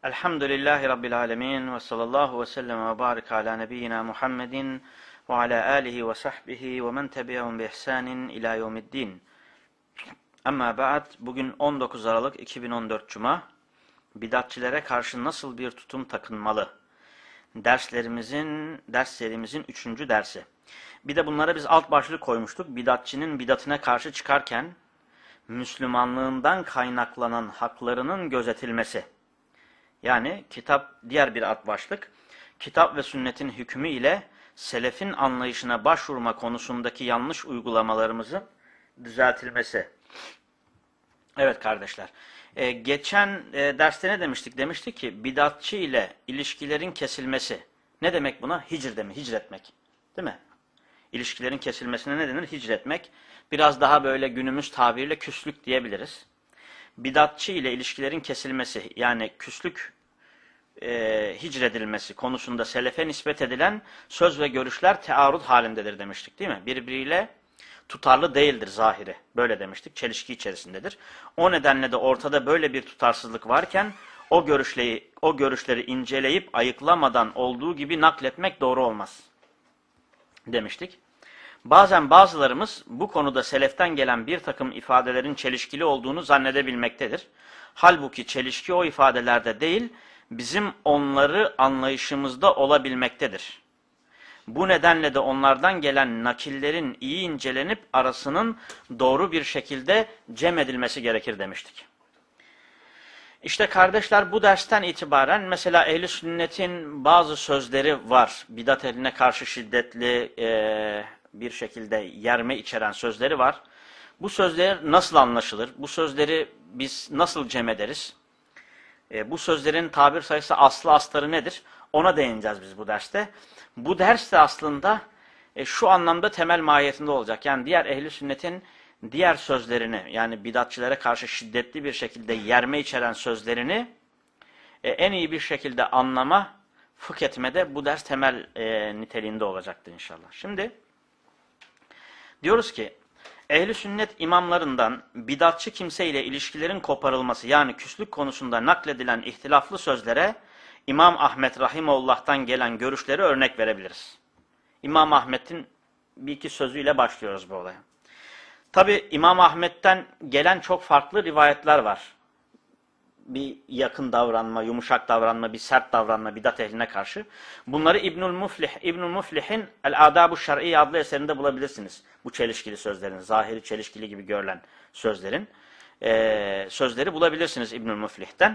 Elhamdülillahi Rabbil alemin ve sallallahu ve sellem ve barik ala nebiyyina Muhammedin ve ala alihi ve sahbihi ve men tebi'ahum bi ihsanin ila yevmiddin. Amma ba'd, bugün 19 Aralık 2014 Cuma. Bidatçilere karşı nasıl bir tutum takınmalı? Ders serimizin 3. dersi. Bir de bunlara biz alt başlık koymuştuk. Bidatçının bidatine karşı çıkarken Müslümanlığından kaynaklanan haklarının gözetilmesi. Yani diğer bir alt başlık, kitap ve sünnetin hükmü ile selefin anlayışına başvurma konusundaki yanlış uygulamalarımızın düzeltilmesi. Evet kardeşler, geçen derste ne demiştik? Demiştik ki bidatçı ile ilişkilerin kesilmesi. Ne demek buna? Hicretmek. Değil mi? İlişkilerin kesilmesine ne denir? Hicretmek. Biraz daha böyle günümüz tabiriyle küslük diyebiliriz. Bidatçı ile ilişkilerin kesilmesi, yani küslük hicredilmesi konusunda selefe nispet edilen söz ve görüşler tearrud halindedir demiştik, değil mi? Birbiriyle tutarlı değildir zahiri. Böyle demiştik. Çelişki içerisindedir. O nedenle de ortada böyle bir tutarsızlık varken o görüşleri inceleyip ayıklamadan olduğu gibi nakletmek doğru olmaz demiştik. Bazen bazılarımız bu konuda seleften gelen bir takım ifadelerin çelişkili olduğunu zannedebilmektedir. Halbuki çelişki o ifadelerde değil, bizim onları anlayışımızda olabilmektedir. Bu nedenle de onlardan gelen nakillerin iyi incelenip arasının doğru bir şekilde cem edilmesi gerekir demiştik. İşte kardeşler, bu dersten itibaren mesela ehl-i sünnetin bazı sözleri var. Bidat ehline karşı şiddetli bir şekilde yerme içeren sözleri var. Bu sözler nasıl anlaşılır? Bu sözleri biz nasıl cem ederiz? Bu sözlerin tabir sayısı, aslı astarı nedir? Ona değineceğiz biz bu derste. Bu ders de aslında şu anlamda temel mahiyetinde olacak. Yani diğer ehl-i sünnetin diğer sözlerini, yani bidatçilere karşı şiddetli bir şekilde yerme içeren sözlerini en iyi bir şekilde anlama, fıkh etmede bu ders temel niteliğinde olacaktır inşallah. Şimdi diyoruz ki ehl-i sünnet imamlarından bidatçı kimseyle ilişkilerin koparılması, yani küslük konusunda nakledilen ihtilaflı sözlere İmam Ahmed Rahimullah'tan gelen görüşleri örnek verebiliriz. İmam Ahmed'in bir iki sözüyle başlıyoruz bu olaya. Tabi İmam Ahmed'den gelen çok farklı rivayetler var. Bir yakın davranma, yumuşak davranma, bir sert davranma bidat ehline karşı. Bunları İbnül Muflih'in El-Adabu Şer'i adlı eserinde bulabilirsiniz. Bu çelişkili sözlerin, zahiri çelişkili gibi görülen sözlerin sözleri bulabilirsiniz İbnül Muflih'ten.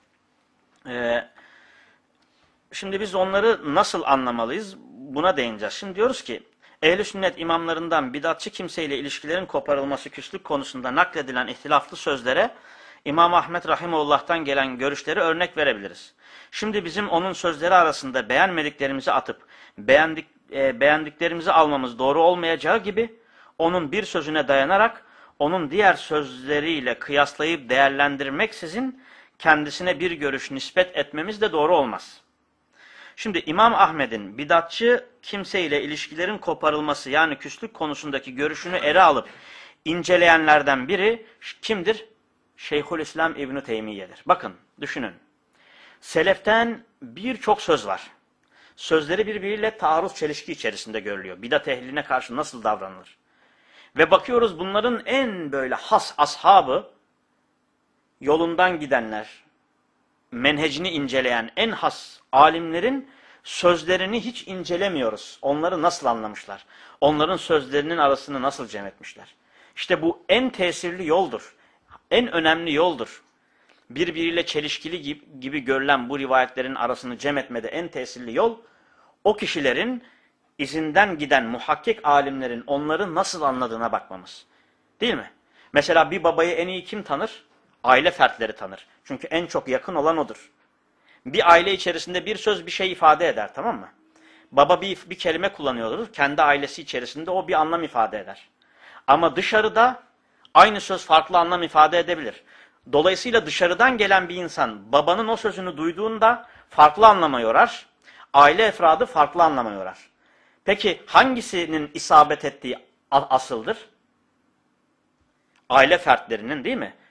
Şimdi biz onları nasıl anlamalıyız? Buna değineceğiz. Şimdi diyoruz ki ehl-i sünnet imamlarından bidatçı kimseyle ilişkilerin koparılması, küslük konusunda nakledilen ihtilaflı sözlere İmam Ahmed Rahimullah'tan gelen görüşleri örnek verebiliriz. Şimdi bizim onun sözleri arasında beğenmediklerimizi atıp beğendiklerimizi almamız doğru olmayacağı gibi onun bir sözüne dayanarak onun diğer sözleriyle kıyaslayıp değerlendirmeksizin kendisine bir görüş nispet etmemiz de doğru olmaz. Şimdi İmam Ahmed'in bidatçı kimseyle ilişkilerin koparılması, yani küslük konusundaki görüşünü ele alıp inceleyenlerden biri kimdir? Şeyhülislam İbn-i Teymiye'dir. Bakın, düşünün. Seleften birçok söz var. Sözleri birbiriyle taarruz, çelişki içerisinde görülüyor. Bidat ehline karşı nasıl davranılır? Ve bakıyoruz bunların en böyle has ashabı, yolundan gidenler, menhecini inceleyen en has alimlerin sözlerini hiç incelemiyoruz. Onları nasıl anlamışlar? Onların sözlerinin arasını nasıl cem etmişler? İşte bu en tesirli yoldur. En önemli yoldur. Birbiriyle çelişkili gibi görülen bu rivayetlerin arasını cem etmede en tesirli yol, o kişilerin izinden giden muhakkik alimlerin onları nasıl anladığına bakmamız. Değil mi? Mesela bir babayı en iyi kim tanır? Aile fertleri tanır. Çünkü en çok yakın olan odur. Bir aile içerisinde bir söz bir şey ifade eder, tamam mı? Baba bir kelime kullanıyordur. Kendi ailesi içerisinde o bir anlam ifade eder. Ama dışarıda aynı söz farklı anlam ifade edebilir. Dolayısıyla dışarıdan gelen bir insan babanın o sözünü duyduğunda farklı anlama yorar. Aile efradı farklı anlama yorar. Peki hangisinin isabet ettiği asıldır? Aile fertlerinin, değil mi?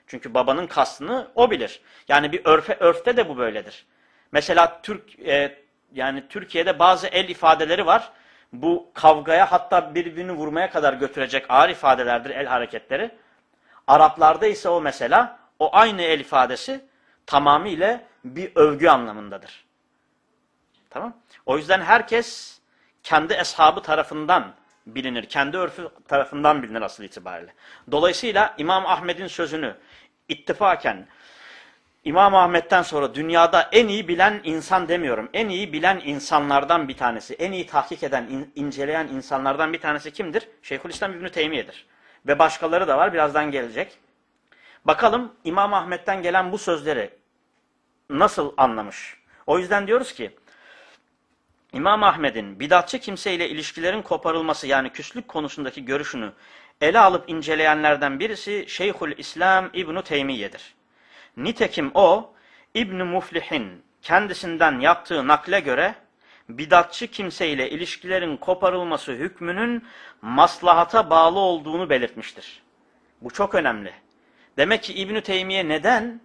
Çünkü babanın kastını o bilir. Yani bir örfte de bu böyledir. Mesela yani Türkiye'de bazı el ifadeleri var. Bu kavgaya, hatta birbirini vurmaya kadar götürecek ağır ifadelerdir el hareketleri. Araplarda ise o mesela o aynı el ifadesi tamamıyla bir övgü anlamındadır. Tamam? O yüzden herkes kendi eshabı tarafından bilinir. Kendi örfü tarafından bilinir asıl itibariyle. Dolayısıyla İmam Ahmed'in sözünü ittifaken İmam Ahmed'den sonra dünyada en iyi bilen insan demiyorum. En iyi bilen insanlardan bir tanesi. En iyi tahkik eden, inceleyen insanlardan bir tanesi kimdir? Şeyhülislam İbn Teymiye'dir. Ve başkaları da var. Birazdan gelecek. Bakalım İmam Ahmed'den gelen bu sözleri nasıl anlamış? O yüzden diyoruz ki İmam Ahmed'in bidatçı kimseyle ilişkilerin koparılması yani küslük konusundaki görüşünü ele alıp inceleyenlerden birisi Şeyhülislam İbn Teymiye'dir. Nitekim o İbn Muflih'in kendisinden yaptığı nakle göre bidatçı kimseyle ilişkilerin koparılması hükmünün maslahata bağlı olduğunu belirtmiştir. Bu çok önemli. Demek ki İbn Teymiye neden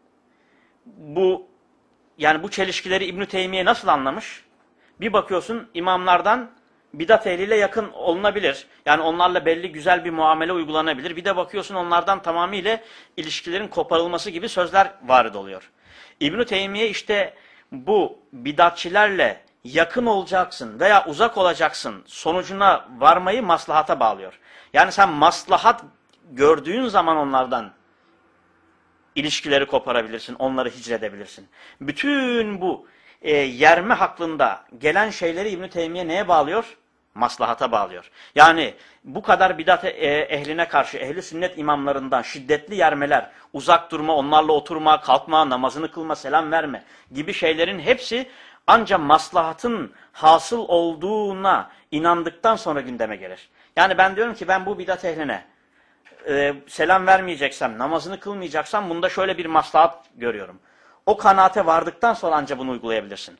bu çelişkileri İbn Teymiye nasıl anlamış? Bir bakıyorsun imamlardan bidat ehliyle yakın olunabilir. Yani onlarla belli güzel bir muamele uygulanabilir. Bir de bakıyorsun onlardan tamamıyla ilişkilerin koparılması gibi sözler varid oluyor. İbn Teymiye işte bu bidatçilerle yakın olacaksın veya uzak olacaksın sonucuna varmayı maslahata bağlıyor. Yani sen maslahat gördüğün zaman onlardan ilişkileri koparabilirsin, onları hicredebilirsin. Bütün bu yerme hakkında gelen şeyleri İbn Teymiye neye bağlıyor? Maslahata bağlıyor. Yani bu kadar bidat ehline karşı ehli sünnet imamlarından şiddetli yermeler, uzak durma, onlarla oturma, kalkma, namazını kılma, selam verme gibi şeylerin hepsi ancak maslahatın hasıl olduğuna inandıktan sonra gündeme gelir. Yani ben diyorum ki ben bu bidat ehline selam vermeyeceksem, namazını kılmayacaksam bunda şöyle bir maslahat görüyorum. O kanaate vardıktan sonra ancak bunu uygulayabilirsin.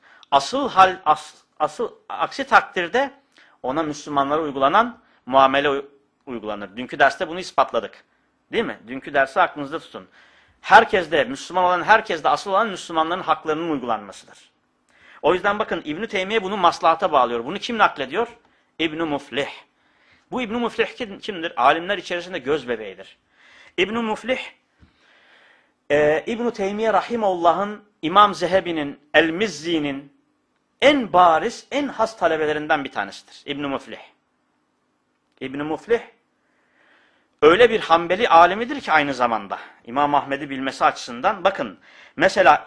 Aksi takdirde ona Müslümanlara uygulanan muamele uygulanır. Dünkü derste bunu ispatladık. Değil mi? Dünkü dersi aklınızda tutun. Müslüman olan herkeste asıl olan Müslümanların haklarının uygulanmasıdır. O yüzden bakın İbn Teymiye bunu maslahata bağlıyor. Bunu kim naklediyor? İbn Muflih. Bu İbn Muflih kimdir? Alimler içerisinde göz bebeğidir. İbn Muflih İbn Teymiye rahimehullah'ın İmam Zehebi'nin, El-Mizzi'nin en bariz, en has talebelerinden bir tanesidir. İbn Muflih. İbn Muflih öyle bir Hanbeli alimidir ki aynı zamanda İmam Ahmed'i bilmesi açısından. Bakın mesela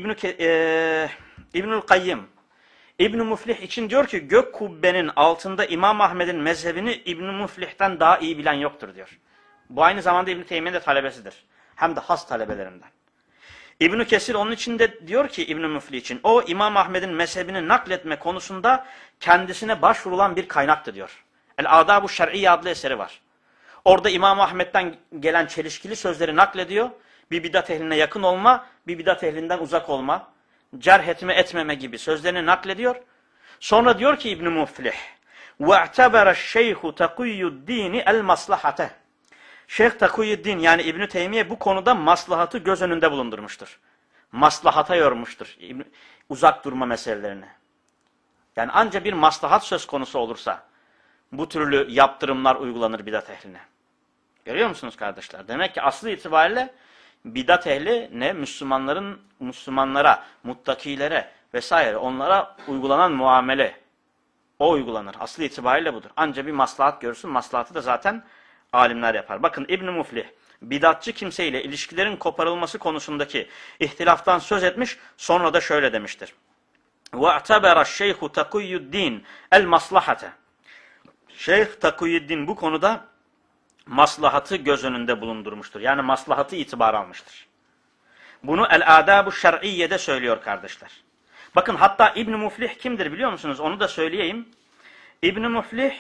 İbnül Kayyim İbn Muflih için diyor ki gök kubbenin altında İmam Ahmed'in mezhebini İbn Muflih'ten daha iyi bilen yoktur diyor. Bu aynı zamanda İbn Teymiye'nin de talebesidir. Hem de has talebelerinden. İbn Kesir onun için de diyor ki İbn Muflih için o İmam Ahmed'in mezhebini nakletme konusunda kendisine başvurulan bir kaynaktır diyor. El-Adab-ı Şer'iyye adlı eseri var. Orada İmam Ahmed'den gelen çelişkili sözleri naklediyor. Bir bidat ehline yakın olma, bir bidat ehlinden uzak olma, cerh etme etmeme gibi sözlerini naklediyor. Sonra diyor ki İbn Muflih وَاَعْتَبَرَ الشَّيْخُ تَقُيُّ الدِّينِ الْمَصْلَحَةَ Şeyh Takuyuddin yani İbn Teymiye bu konuda maslahatı göz önünde bulundurmuştur. Maslahata yormuştur uzak durma meselelerini. Yani ancak bir maslahat söz konusu olursa bu türlü yaptırımlar uygulanır bidat ehline. Görüyor musunuz kardeşler? Demek ki aslı itibariyle bidat ehli ne? Müslümanlara, muttakilere vesaire onlara uygulanan muamele. O uygulanır. Aslı itibariyle budur. Ancak bir maslahat görürsün. Maslahatı da zaten alimler yapar. Bakın İbn Muflih bidatçı kimseyle ilişkilerin koparılması konusundaki ihtilaftan söz etmiş. Sonra da şöyle demiştir. وَاَعْتَبَرَ الشَّيْخُ تَقُيُّ الدِّينِ الْمَصْلَحَةَ Şeyh Takuyuddin bu konuda maslahatı göz önünde bulundurmuştur. Yani maslahatı itibar almıştır. Bunu El-Adab-ı Şer'iyye'de söylüyor kardeşler. Bakın hatta İbn Muflih kimdir biliyor musunuz? Onu da söyleyeyim. İbn Muflih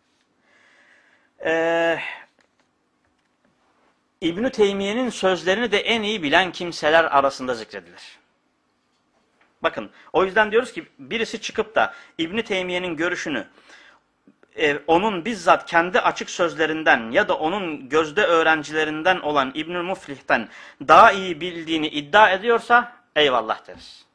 İbn Teymiye'nin sözlerini de en iyi bilen kimseler arasında zikredilir. Bakın o yüzden diyoruz ki birisi çıkıp da İbn Teymiye'nin görüşünü onun bizzat kendi açık sözlerinden ya da onun gözde öğrencilerinden olan İbnül Muflih'ten daha iyi bildiğini iddia ediyorsa eyvallah deriz.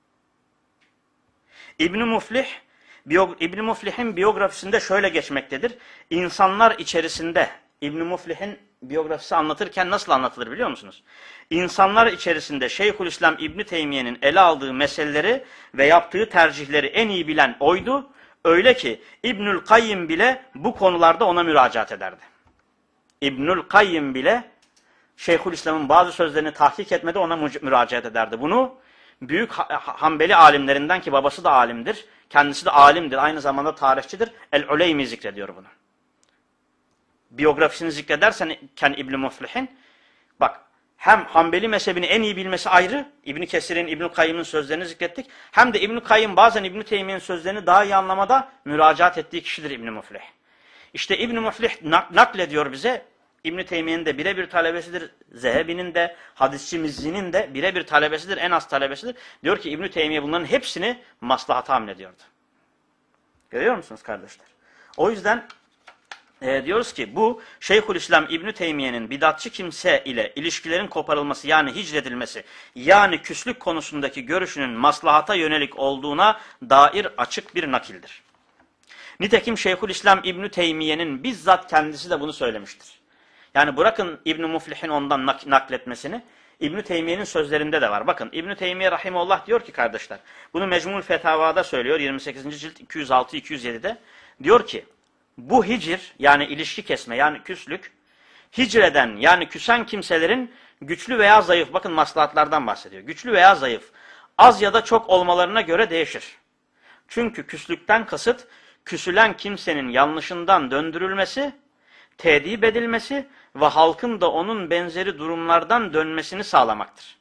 İbn Muflih'in biyografisinde şöyle geçmektedir. İnsanlar içerisinde İbn Muflih'in biyografisi anlatırken nasıl anlatılır biliyor musunuz? İnsanlar içerisinde Şeyhülislam İbn Teymiye'nin ele aldığı meseleleri ve yaptığı tercihleri en iyi bilen oydu. Öyle ki İbnül Kayyim bile bu konularda ona müracaat ederdi. İbnül Kayyim bile Şeyhülislam'ın bazı sözlerini tahkik etmede ona müracaat ederdi. Bunu büyük Hanbeli alimlerinden, ki babası da alimdir, kendisi de alimdir, aynı zamanda tarihçidir, El-Uleymi zikrediyor bunu. Biyografisini zikrederken İbn-i Muflih'in, bak, hem Hanbeli mezhebini en iyi bilmesi ayrı, İbn Kesir'in, İbn Kayyım'ın sözlerini zikrettik, hem de İbn Kayyım bazen İbn Teymiye'nin sözlerini daha iyi anlamada müracaat ettiği kişidir İbn Muflih. İşte İbn Muflih naklediyor bize, İbn Teymiye'nin de birebir talebesidir, Zehebi'nin de, hadisçi Mizzi'nin de birebir talebesidir, en az talebesidir. Diyor ki İbn Teymiye bunların hepsini maslahata hamlediyordu. Görüyor musunuz kardeşler? O yüzden diyoruz ki bu Şeyhülislam İbn Teymiye'nin bidatçı kimse ile ilişkilerin koparılması, yani hicredilmesi, yani küslük konusundaki görüşünün maslahata yönelik olduğuna dair açık bir nakildir. Nitekim Şeyhülislam İbn Teymiye'nin bizzat kendisi de bunu söylemiştir. Yani bırakın İbn Muflih'in ondan nakletmesini, İbn Teymiye'nin sözlerinde de var. Bakın İbn Teymiye rahimehullah diyor ki kardeşler, bunu Mecmul Fetavada söylüyor 28. cilt 206-207'de. Diyor ki bu hicr, yani ilişki kesme, yani küslük, hicreden yani küsen kimselerin güçlü veya zayıf, bakın maslahatlardan bahsediyor. Güçlü veya zayıf, az ya da çok olmalarına göre değişir. Çünkü küslükten kasıt küsülen kimsenin yanlışından döndürülmesi, tedip edilmesi ve halkın da onun benzeri durumlardan dönmesini sağlamaktır.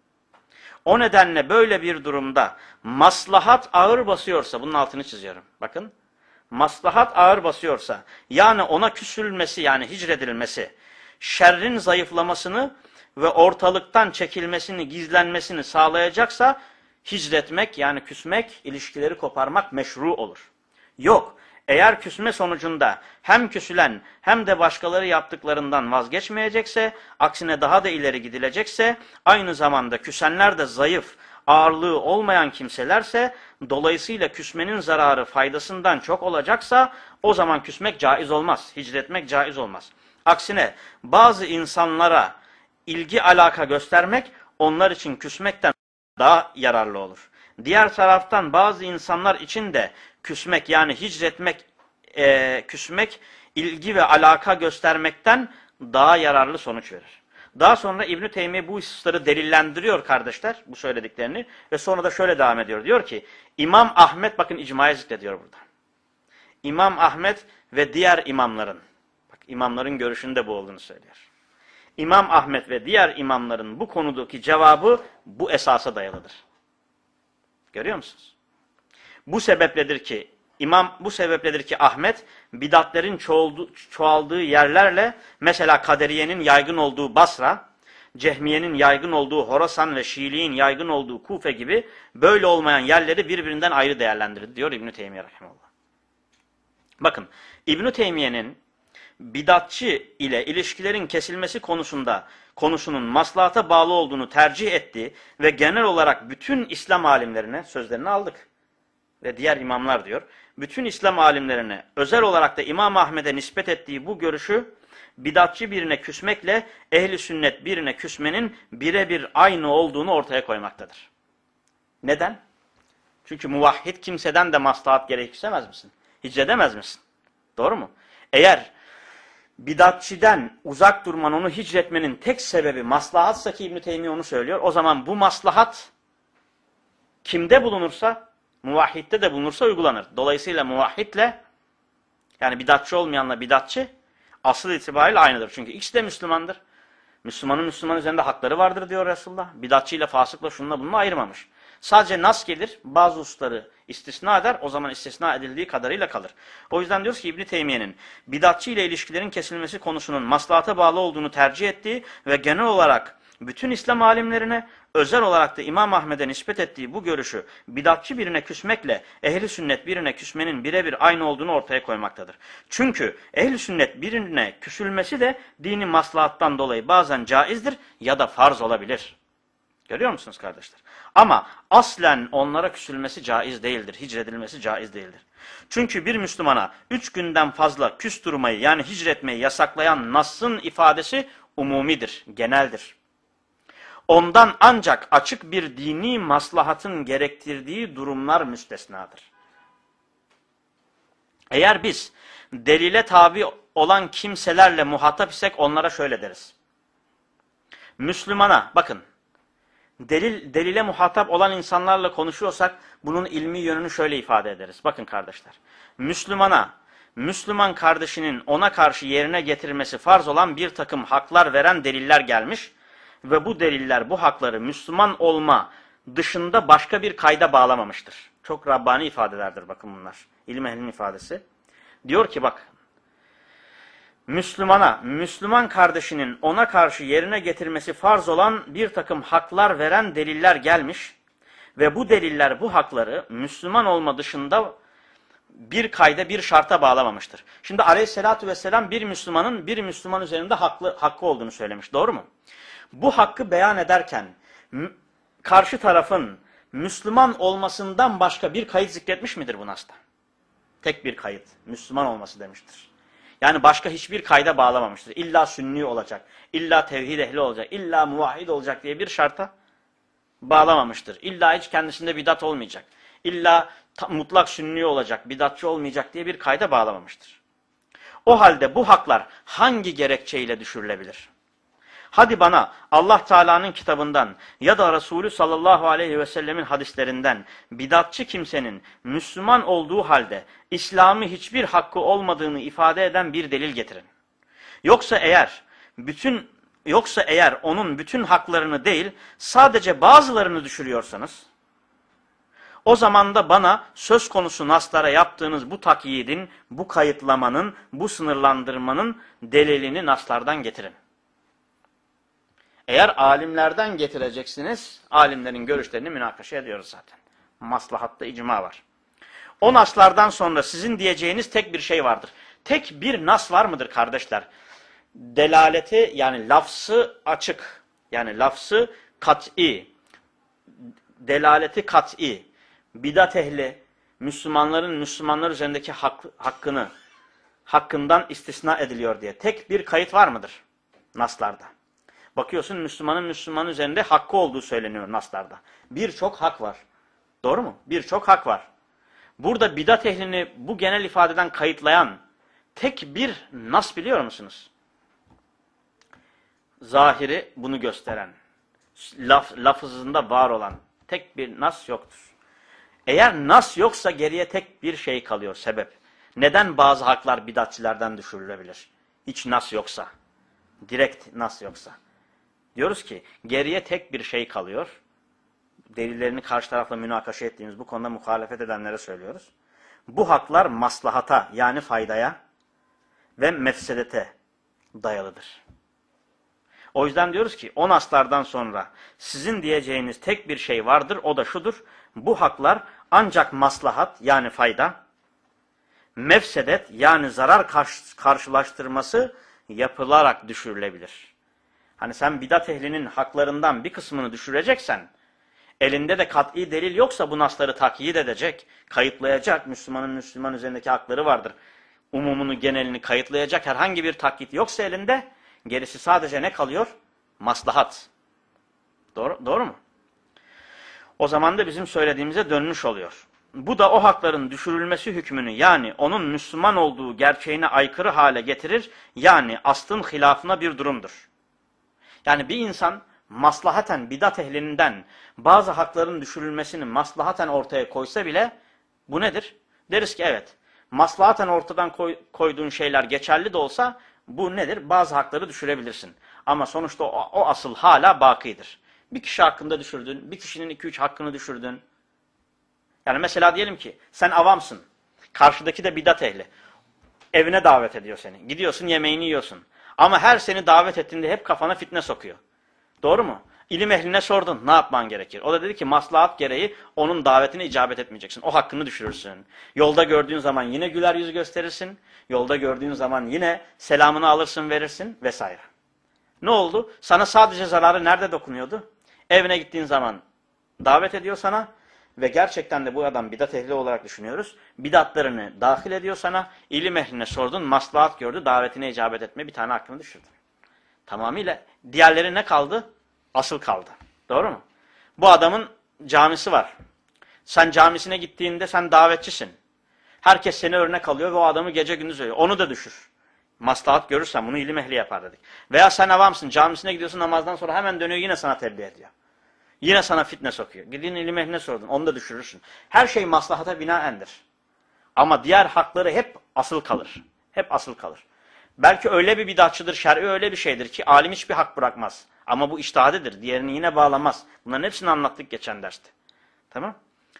O nedenle böyle bir durumda maslahat ağır basıyorsa, bunun altını çiziyorum. Bakın, maslahat ağır basıyorsa, yani ona küsülmesi, yani hicredilmesi, şerrin zayıflamasını ve ortalıktan çekilmesini, gizlenmesini sağlayacaksa, hicretmek, yani küsmek, ilişkileri koparmak meşru olur. Yok, eğer küsme sonucunda hem küsülen hem de başkaları yaptıklarından vazgeçmeyecekse, aksine daha da ileri gidilecekse, aynı zamanda küsenler de zayıf, ağırlığı olmayan kimselerse, dolayısıyla küsmenin zararı faydasından çok olacaksa, o zaman küsmek caiz olmaz, hicretmek caiz olmaz. Aksine bazı insanlara ilgi alaka göstermek, onlar için küsmekten daha yararlı olur. Diğer taraftan bazı insanlar için de küsmek, yani hicretmek, küsmek, ilgi ve alaka göstermekten daha yararlı sonuç verir. Daha sonra İbn Teymiye bu hususları delillendiriyor kardeşler, bu söylediklerini, ve sonra da şöyle devam ediyor. Diyor ki İmam Ahmet, bakın icmayı zikrediyor burada. İmam Ahmet ve diğer imamların, bak imamların görüşünde bu olduğunu söylüyor. İmam Ahmet ve diğer imamların bu konudaki cevabı bu esasa dayalıdır. Görüyor musunuz? Bu sebepledir ki Ahmet bidatlerin çoğaldığı yerlerle, mesela Kaderiye'nin yaygın olduğu Basra, Cehmiye'nin yaygın olduğu Horasan ve Şiiliğin yaygın olduğu Kufe gibi böyle olmayan yerleri birbirinden ayrı değerlendirir diyor İbn Teymiye rahimehullah. Bakın İbn Teymiye'nin bidatçı ile ilişkilerin kesilmesi konusunun maslahata bağlı olduğunu tercih ettiği ve genel olarak bütün İslam alimlerine, sözlerini aldık ve diğer imamlar diyor, bütün İslam alimlerine, özel olarak da İmam Ahmed'e nispet ettiği bu görüşü, bidatçı birine küsmekle ehli sünnet birine küsmenin birebir aynı olduğunu ortaya koymaktadır. Neden? Çünkü muvahhid kimseden de maslahat gereksemez misin? Hicredemez misin? Doğru mu? Eğer bidatçiden uzak durman, onu hicretmenin tek sebebi maslahatsa, ki İbn Teymiye onu söylüyor, o zaman bu maslahat kimde bulunursa, muvahhidde de bulunursa uygulanır. Dolayısıyla muvahhidle, yani bidatçı olmayanla bidatçı asıl itibariyle aynıdır. Çünkü ikisi de Müslümandır. Müslümanın Müslüman üzerinde hakları vardır diyor Resulullah. Bidatçıyla, fasıkla, şununla bununla ayırmamış. Sadece nas gelir, bazı hususları istisna eder, o zaman istisna edildiği kadarıyla kalır. O yüzden diyoruz ki İbn Teymiye'nin bidatçı ile ilişkilerin kesilmesi konusunun maslahata bağlı olduğunu tercih ettiği ve genel olarak bütün İslam alimlerine, özel olarak da İmam Ahmed'e nispet ettiği bu görüşü bidatçı birine küsmekle ehli sünnet birine küsmenin birebir aynı olduğunu ortaya koymaktadır. Çünkü ehli sünnet birine küsülmesi de dini maslahattan dolayı bazen caizdir ya da farz olabilir. Görüyor musunuz kardeşler? Ama aslen onlara küsülmesi caiz değildir. Hicredilmesi caiz değildir. Çünkü bir Müslümana 3 günden fazla küs durmayı yani hicretmeyi yasaklayan Nas'ın ifadesi umumidir, geneldir. Ondan ancak açık bir dini maslahatın gerektirdiği durumlar müstesnadır. Eğer biz delile tabi olan kimselerle muhatap isek onlara şöyle deriz. Müslümana, bakın, delile muhatap olan insanlarla konuşuyorsak bunun ilmi yönünü şöyle ifade ederiz. Bakın kardeşler, Müslümana, Müslüman kardeşinin ona karşı yerine getirmesi farz olan bir takım haklar veren deliller gelmiş ve bu deliller bu hakları Müslüman olma dışında başka bir kayda bağlamamıştır. Çok Rabbani ifadelerdir bakın bunlar. İlim ehlinin ifadesi. Diyor ki bak, Müslümana, Müslüman kardeşinin ona karşı yerine getirmesi farz olan bir takım haklar veren deliller gelmiş ve bu deliller bu hakları Müslüman olma dışında bir kayda, bir şarta bağlamamıştır. Şimdi aleyhissalatü vesselam bir Müslümanın bir Müslüman üzerinde hakkı olduğunu söylemiş. Doğru mu? Bu hakkı beyan ederken karşı tarafın Müslüman olmasından başka bir kayıt zikretmiş midir bu nasta? Tek bir kayıt, Müslüman olması demiştir. Yani başka hiçbir kayda bağlamamıştır. İlla sünni olacak, illa tevhid ehli olacak, illa muvahhid olacak diye bir şarta bağlamamıştır. İlla hiç kendisinde bidat olmayacak, illa mutlak sünni olacak, bidatçı olmayacak diye bir kayda bağlamamıştır. O halde bu haklar hangi gerekçeyle düşürülebilir? Hadi bana Allah Teala'nın kitabından ya da Resulü sallallahu aleyhi ve sellemin hadislerinden bidatçı kimsenin Müslüman olduğu halde İslam'ı hiçbir hakkı olmadığını ifade eden bir delil getirin. Yoksa eğer onun bütün haklarını değil sadece bazılarını düşürüyorsanız o zaman da bana söz konusu naslara yaptığınız bu takyidin, bu kayıtlamanın, bu sınırlandırmanın delilini naslardan getirin. Eğer alimlerden getireceksiniz, alimlerin görüşlerini münakaşa ediyoruz zaten. Maslahatta icma var. O naslardan sonra sizin diyeceğiniz tek bir şey vardır. Tek bir nas var mıdır kardeşler? Delaleti yani lafzı açık, yani lafzı kat'i, delaleti kat'i, bidat ehli, Müslümanlar üzerindeki hakkından istisna ediliyor diye tek bir kayıt var mıdır naslarda? Bakıyorsun Müslüman üzerinde hakkı olduğu söyleniyor naslarda. Birçok hak var. Doğru mu? Birçok hak var. Burada bidat ehlini bu genel ifadeden kayıtlayan tek bir nas biliyor musunuz? Zahiri bunu gösteren, lafızında var olan tek bir nas yoktur. Eğer nas yoksa geriye tek bir şey kalıyor, sebep. Neden bazı haklar bidatçilerden düşürülebilir? Hiç nas yoksa, direkt nas yoksa. Diyoruz ki geriye tek bir şey kalıyor. Delillerini karşı tarafla münakaşa ettiğimiz bu konuda muhalefet edenlere söylüyoruz. Bu haklar maslahata yani faydaya ve mefsedete dayalıdır. O yüzden diyoruz ki o naslardan sonra sizin diyeceğiniz tek bir şey vardır, o da şudur. Bu haklar ancak maslahat yani fayda, mefsedet yani zarar karşılaştırması yapılarak düşürülebilir. Hani sen bidat ehlinin haklarından bir kısmını düşüreceksen, elinde de kat'i delil yoksa bu nasları takyit edecek, kayıtlayacak, Müslüman üzerindeki hakları vardır. Umumunu, genelini kayıtlayacak herhangi bir takyit yoksa elinde, gerisi sadece ne kalıyor? Maslahat. Doğru mu? O zaman da bizim söylediğimize dönmüş oluyor. Bu da o hakların düşürülmesi hükmünü yani onun Müslüman olduğu gerçeğine aykırı hale getirir, yani aslın hilafına bir durumdur. Yani bir insan maslahaten bidat ehlinden bazı hakların düşürülmesini maslahaten ortaya koysa bile bu nedir? Deriz ki evet, maslahaten ortadan koyduğun şeyler geçerli de olsa bu nedir? Bazı hakları düşürebilirsin. Ama sonuçta o asıl hala bakidir. Bir kişi hakkında düşürdün, bir kişinin 2-3 hakkını düşürdün. Yani mesela diyelim ki sen avamsın, karşıdaki de bidat ehli. Evine davet ediyor seni. Gidiyorsun yemeğini yiyorsun. Ama her seni davet ettiğinde hep kafana fitne sokuyor. Doğru mu? İlim ehline sordun ne yapman gerekir? O da dedi ki maslahat gereği onun davetine icabet etmeyeceksin. O hakkını düşürürsün. Yolda gördüğün zaman yine güler yüz gösterirsin. Yolda gördüğün zaman yine selamını alırsın verirsin vesaire. Ne oldu? Sana sadece zararı nerede dokunuyordu? Evine gittiğin zaman davet ediyor sana ve gerçekten de bu adam bidat ehli olarak düşünüyoruz. Bidatlarını dahil ediyor sana. İlim ehline sordun, maslahat gördü, davetine icabet etme bir tane hakkını düşürdün. Tamamıyla diğerleri ne kaldı? Asıl kaldı. Doğru mu? Bu adamın camisi var. Sen camisine gittiğinde sen davetçisin. Herkes seni örnek alıyor ve o adamı gece gündüz övüyor. Onu da düşür. Maslahat görürsen bunu ilim ehli yapar dedik. Veya sen avamsın, camisine gidiyorsun, namazdan sonra hemen dönüyor yine sana tebliğ ediyor. Yine sana fitne sokuyor. Gidin ilim ehline sordun, onu da düşürürsün. Her şey maslahata binaendir. Ama diğer hakları hep asıl kalır. Hep asıl kalır. Belki öyle bir bidatçıdır, şer'i öyle bir şeydir ki alim hiçbir hak bırakmaz. Ama bu içtihadıdır. Diğerini yine bağlamaz. Bunların hepsini anlattık geçen derste. Tamam?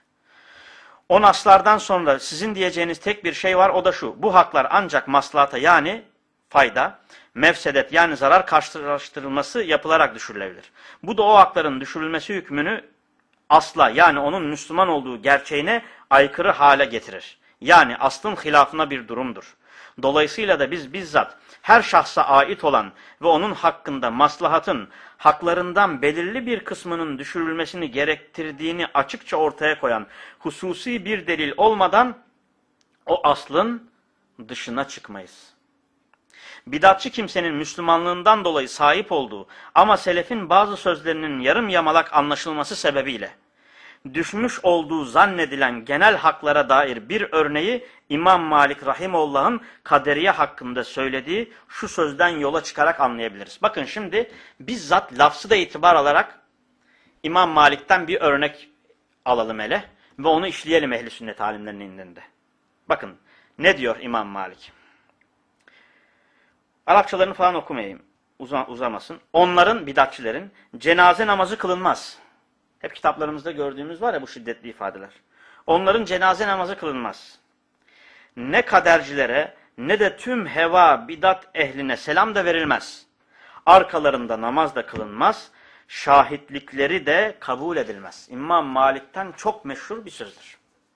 O naslardan sonra sizin diyeceğiniz tek bir şey var, o da şu. Bu haklar ancak maslahata yani fayda, mefsedet yani zarar karşılaştırılması yapılarak düşürülebilir. Bu da o hakların düşürülmesi hükmünü asla yani onun Müslüman olduğu gerçeğine aykırı hale getirir. Yani aslın hilafına bir durumdur. Dolayısıyla da biz bizzat her şahsa ait olan ve onun hakkında maslahatın haklarından belirli bir kısmının düşürülmesini gerektirdiğini açıkça ortaya koyan hususi bir delil olmadan o aslın dışına çıkmayız. Bidatçı kimsenin Müslümanlığından dolayı sahip olduğu ama selefin bazı sözlerinin yarım yamalak anlaşılması sebebiyle düşmüş olduğu zannedilen genel haklara dair bir örneği İmam Malik Rahimullah'ın kaderiye hakkında söylediği şu sözden yola çıkarak anlayabiliriz. Bakın şimdi bizzat lafzı da itibar alarak İmam Malik'ten bir örnek alalım hele ve onu işleyelim ehli sünnet alimlerinin indinde. Bakın ne diyor İmam Malik? Arapçalarını falan okumayayım, uzamasın. Onların, bidatçilerin cenaze namazı kılınmaz. Hep kitaplarımızda gördüğümüz var ya bu şiddetli ifadeler. Onların cenaze namazı kılınmaz. Ne kadercilere ne de tüm heva bidat ehline selam da verilmez. Arkalarında namaz da kılınmaz. Şahitlikleri de kabul edilmez. İmam Malik'ten çok meşhur bir sözdür.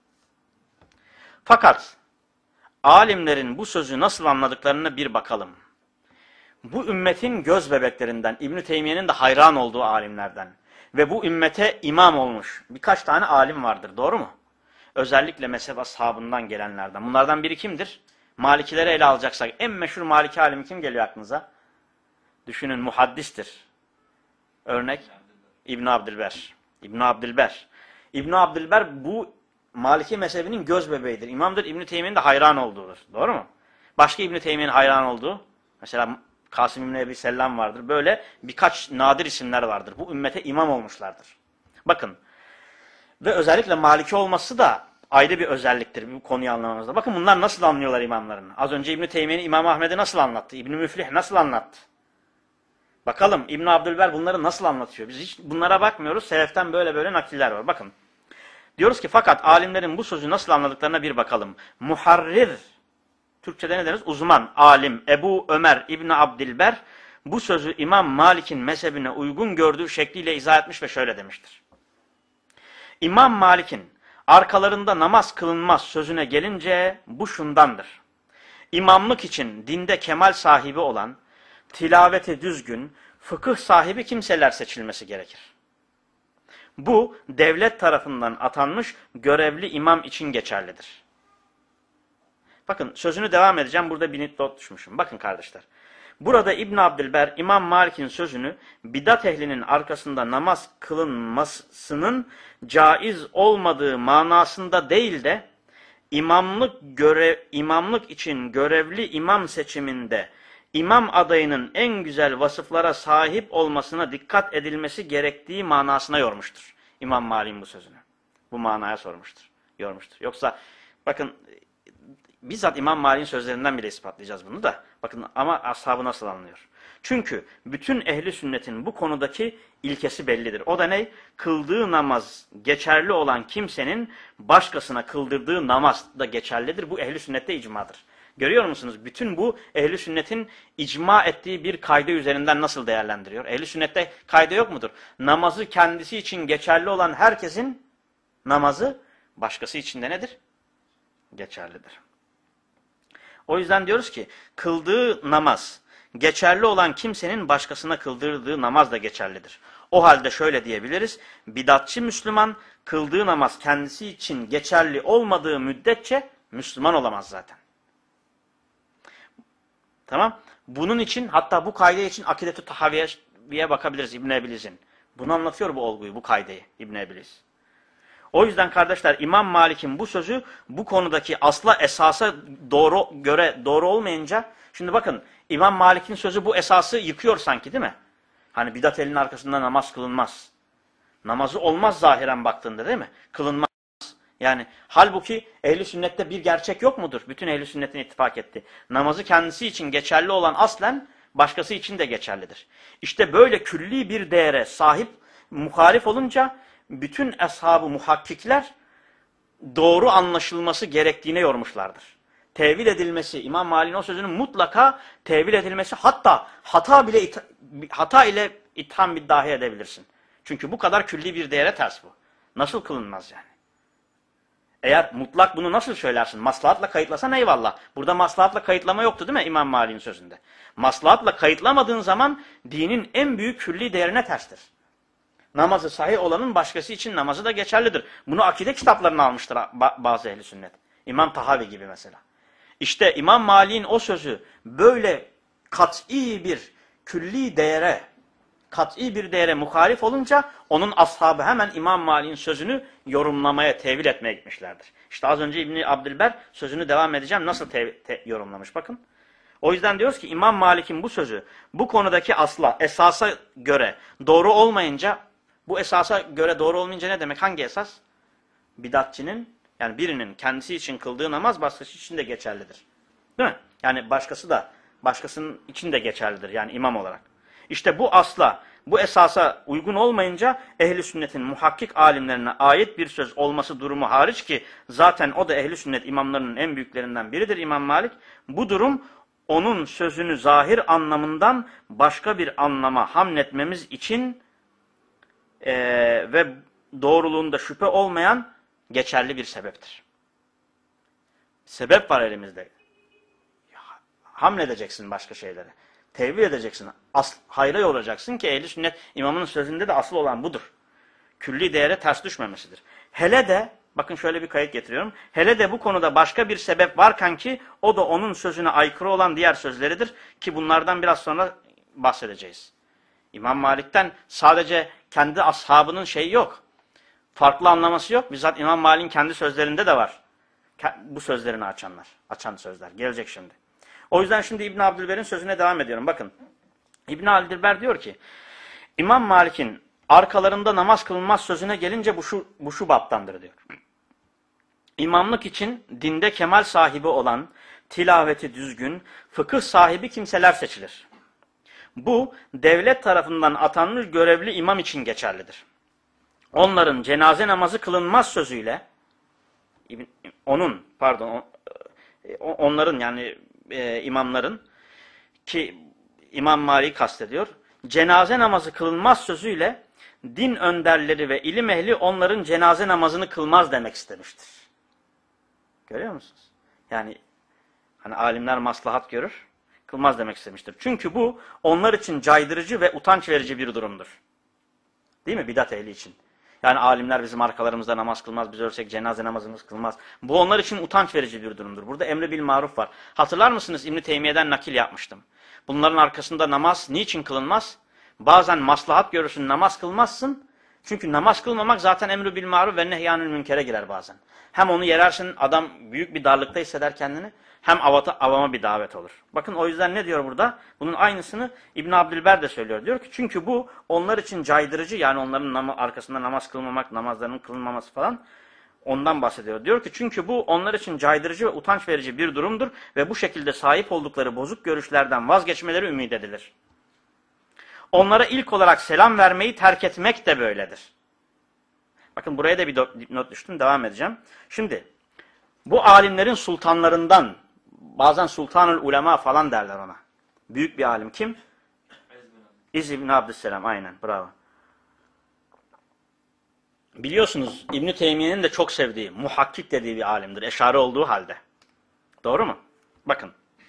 Fakat alimlerin bu sözü nasıl anladıklarına bir bakalım. Bu ümmetin göz bebeklerinden, İbn-i Teymiye'nin de hayran olduğu alimlerden ve bu ümmete imam olmuş birkaç tane alim vardır, doğru mu? Özellikle mezhep ashabından gelenlerden. Bunlardan biri kimdir? Malikileri ele alacaksak en meşhur Maliki alimi kim geliyor aklınıza? Düşünün, muhaddistir. Örnek İbn Abdülber. İbn Abdülber. İbn Abdülber bu Maliki mezhebinin göz bebeğidir. İmamdır. İbn Teymiye'nin de hayran olduğudur. Doğru mu? Başka İbn Teymiye'nin hayran olduğu mesela Kasım İbn Ebi Sellam vardır. Böyle birkaç nadir isimler vardır. Bu ümmete imam olmuşlardır. Bakın. Ve özellikle Maliki olması da ayrı bir özelliktir bu konuyu anlamamızda. Bakın bunlar nasıl anlıyorlar imamlarını. Az önce İbn Teymiye'nin İmam Ahmed'i nasıl anlattı? İbn Müflih nasıl anlattı? Bakalım İbn Abdülber bunları nasıl anlatıyor? Biz hiç bunlara bakmıyoruz. Seleften böyle nakiller var. Bakın. Diyoruz ki fakat alimlerin bu sözü nasıl anladıklarına bir bakalım. Muharrir, Türkçe'de ne deriz? Uzman, alim Ebu Ömer İbn Abdülber bu sözü İmam Malik'in mezhebine uygun gördüğü şekliyle izah etmiş ve şöyle demiştir. İmam Malik'in arkalarında namaz kılınmaz sözüne gelince bu şundandır. İmamlık için dinde kemal sahibi olan, tilaveti düzgün, fıkıh sahibi kimseler seçilmesi gerekir. Bu devlet tarafından atanmış görevli imam için geçerlidir. Bakın sözünü devam edeceğim. Burada bir not düşmüşüm. Bakın kardeşler. Burada İbn Abdülber İmam Malik'in sözünü bidat ehlinin arkasında namaz kılınmasının caiz olmadığı manasında değil de imamlık için görevli imam seçiminde imam adayının en güzel vasıflara sahip olmasına dikkat edilmesi gerektiği manasına yormuştur. İmam Malik'in bu sözünü. Bu manaya yormuştur. Yoksa bakın bizzat İmam Malik'in sözlerinden bile ispatlayacağız bunu da. Bakın ama ashabı nasıl anlıyor? Çünkü bütün ehli sünnetin bu konudaki ilkesi bellidir. O da ne? Kıldığı namaz geçerli olan kimsenin başkasına kıldırdığı namaz da geçerlidir. Bu ehli sünnette icmadır. Görüyor musunuz? Bütün bu ehli sünnetin icma ettiği bir kayda üzerinden nasıl değerlendiriyor? Ehli sünnette kayda yok mudur? Namazı kendisi için geçerli olan herkesin namazı başkası için de nedir? Geçerlidir. O yüzden diyoruz ki kıldığı namaz geçerli olan kimsenin başkasına kıldırdığı namaz da geçerlidir. O halde şöyle diyebiliriz. Bidatçı Müslüman kıldığı namaz kendisi için geçerli olmadığı müddetçe Müslüman olamaz zaten. Tamam. Bunun için hatta bu kayda için Akidetü Tahaviye'ye bakabiliriz İbn Ebiliz'in. Bunu anlatıyor bu olguyu, bu kaydayı İbn Ebiliz. O yüzden kardeşler İmam Malik'in bu sözü bu konudaki asla esasa doğru olmayınca, şimdi bakın İmam Malik'in sözü bu esası yıkıyor sanki değil mi? Hani bidat elinin arkasında namaz kılınmaz. Namazı olmaz zahiren baktığında değil mi? Kılınmaz. Yani halbuki ehli sünnette bir gerçek yok mudur? Bütün ehli sünnetin ittifak etti. Namazı kendisi için geçerli olan aslen başkası için de geçerlidir. İşte böyle külli bir değere sahip muhalif olunca bütün ashab-ı muhakkikler doğru anlaşılması gerektiğine yormuşlardır. Tevil edilmesi, İmam Malik'in o sözünün mutlaka tevil edilmesi, hatta hata ile itham dahi edebilirsin. Çünkü bu kadar külli bir değere ters bu. Nasıl kılınmaz yani? Eğer mutlak bunu nasıl söylersin? Maslahatla kayıtlasan eyvallah. Burada maslahatla kayıtlama yoktu değil mi İmam Malik'in sözünde? Maslahatla kayıtlamadığın zaman dinin en büyük külli değerine terstir. Namazı sahih olanın başkası için namazı da geçerlidir. Bunu akide kitaplarına almıştır bazı ehli sünnet. İmam Tahavi gibi mesela. İşte İmam Malik'in o sözü böyle kat'i bir külli değere, kat'i bir değere muhalif olunca onun ashabı hemen İmam Malik'in sözünü yorumlamaya, tevil etmeye gitmişlerdir. İşte az önce İbn Abdülber sözünü devam edeceğim. Nasıl yorumlamış bakın. O yüzden diyoruz ki İmam Malik'in bu sözü bu konudaki esasa göre doğru olmayınca, bu esasa göre doğru olmayınca ne demek? Hangi esas? Bidatçının, yani birinin kendisi için kıldığı namaz başkası için de geçerlidir. Değil mi? Yani başkasının için de geçerlidir yani imam olarak. İşte bu esasa uygun olmayınca ehli sünnetin muhakkik alimlerine ait bir söz olması durumu hariç, ki zaten o da ehli sünnet imamlarının en büyüklerinden biridir İmam Malik. Bu durum onun sözünü zahir anlamından başka bir anlama hamletmemiz için ve doğruluğunda şüphe olmayan geçerli bir sebeptir. Sebep var elimizde. Hamledeceksin başka şeyleri. Tevil edeceksin. Hayra yoracaksın ki ehl-i sünnet imamının sözünde de asıl olan budur. Külli değere ters düşmemesidir. Hele de, bakın şöyle bir kayıt getiriyorum. Hele de bu konuda başka bir sebep varken ki o da onun sözüne aykırı olan diğer sözleridir. Ki bunlardan biraz sonra bahsedeceğiz. İmam Malik'ten sadece kendi ashabının şeyi yok. Farklı anlaması yok. Bizzat İmam Malik'in kendi sözlerinde de var. Bu sözlerini açan sözler. Gelecek şimdi. O yüzden şimdi İbn Abdülber'in sözüne devam ediyorum. Bakın. İbn Abdülber diyor ki İmam Malik'in arkalarında namaz kılınmaz sözüne gelince bu şu baptandır diyor. İmamlık için dinde kemal sahibi olan, tilaveti düzgün, fıkıh sahibi kimseler seçilir. Bu devlet tarafından atanmış görevli imam için geçerlidir. Onların cenaze namazı kılınmaz sözüyle onların yani imamların, ki İmam Malik'i kastediyor, cenaze namazı kılınmaz sözüyle din önderleri ve ilim ehli onların cenaze namazını kılmaz demek istemiştir. Görüyor musunuz? Yani hani alimler maslahat görür, kılmaz demek istemiştir. Çünkü bu onlar için caydırıcı ve utanç verici bir durumdur. Değil mi? Bidat ehli için. Yani alimler bizim arkalarımızda namaz kılmaz, biz ölsek cenaze namazımız kılmaz. Bu onlar için utanç verici bir durumdur. Burada emri bil maruf var. Hatırlar mısınız? İbn Teymiye'den nakil yapmıştım. Bunların arkasında namaz niçin kılınmaz? Bazen maslahat görürsün, namaz kılmazsın. Çünkü namaz kılmamak zaten emri bil maruf ve nehyanül münkere girer bazen. Hem onu yerersin, adam büyük bir darlıkta hisseder kendini, hem avama bir davet olur. Bakın o yüzden ne diyor burada? Bunun aynısını İbn Abdülber de söylüyor. Diyor ki çünkü bu onlar için caydırıcı, yani onların arkasında namaz kılmamak, namazlarının kılınmaması falan, ondan bahsediyor. Diyor ki çünkü bu onlar için caydırıcı ve utanç verici bir durumdur ve bu şekilde sahip oldukları bozuk görüşlerden vazgeçmeleri ümit edilir. Onlara ilk olarak selam vermeyi terk etmek de böyledir. Bakın buraya da bir not düştüm, devam edeceğim. Şimdi bu alimlerin sultanlarından bazen Sultanul Ulema falan derler ona. Büyük bir alim. Kim? İz İbni Abdüsselam. Aynen. Bravo. Biliyorsunuz İbn-i Teymiye'nin de çok sevdiği, muhakkik dediği bir alimdir. Eşari olduğu halde. Doğru mu? Bakın.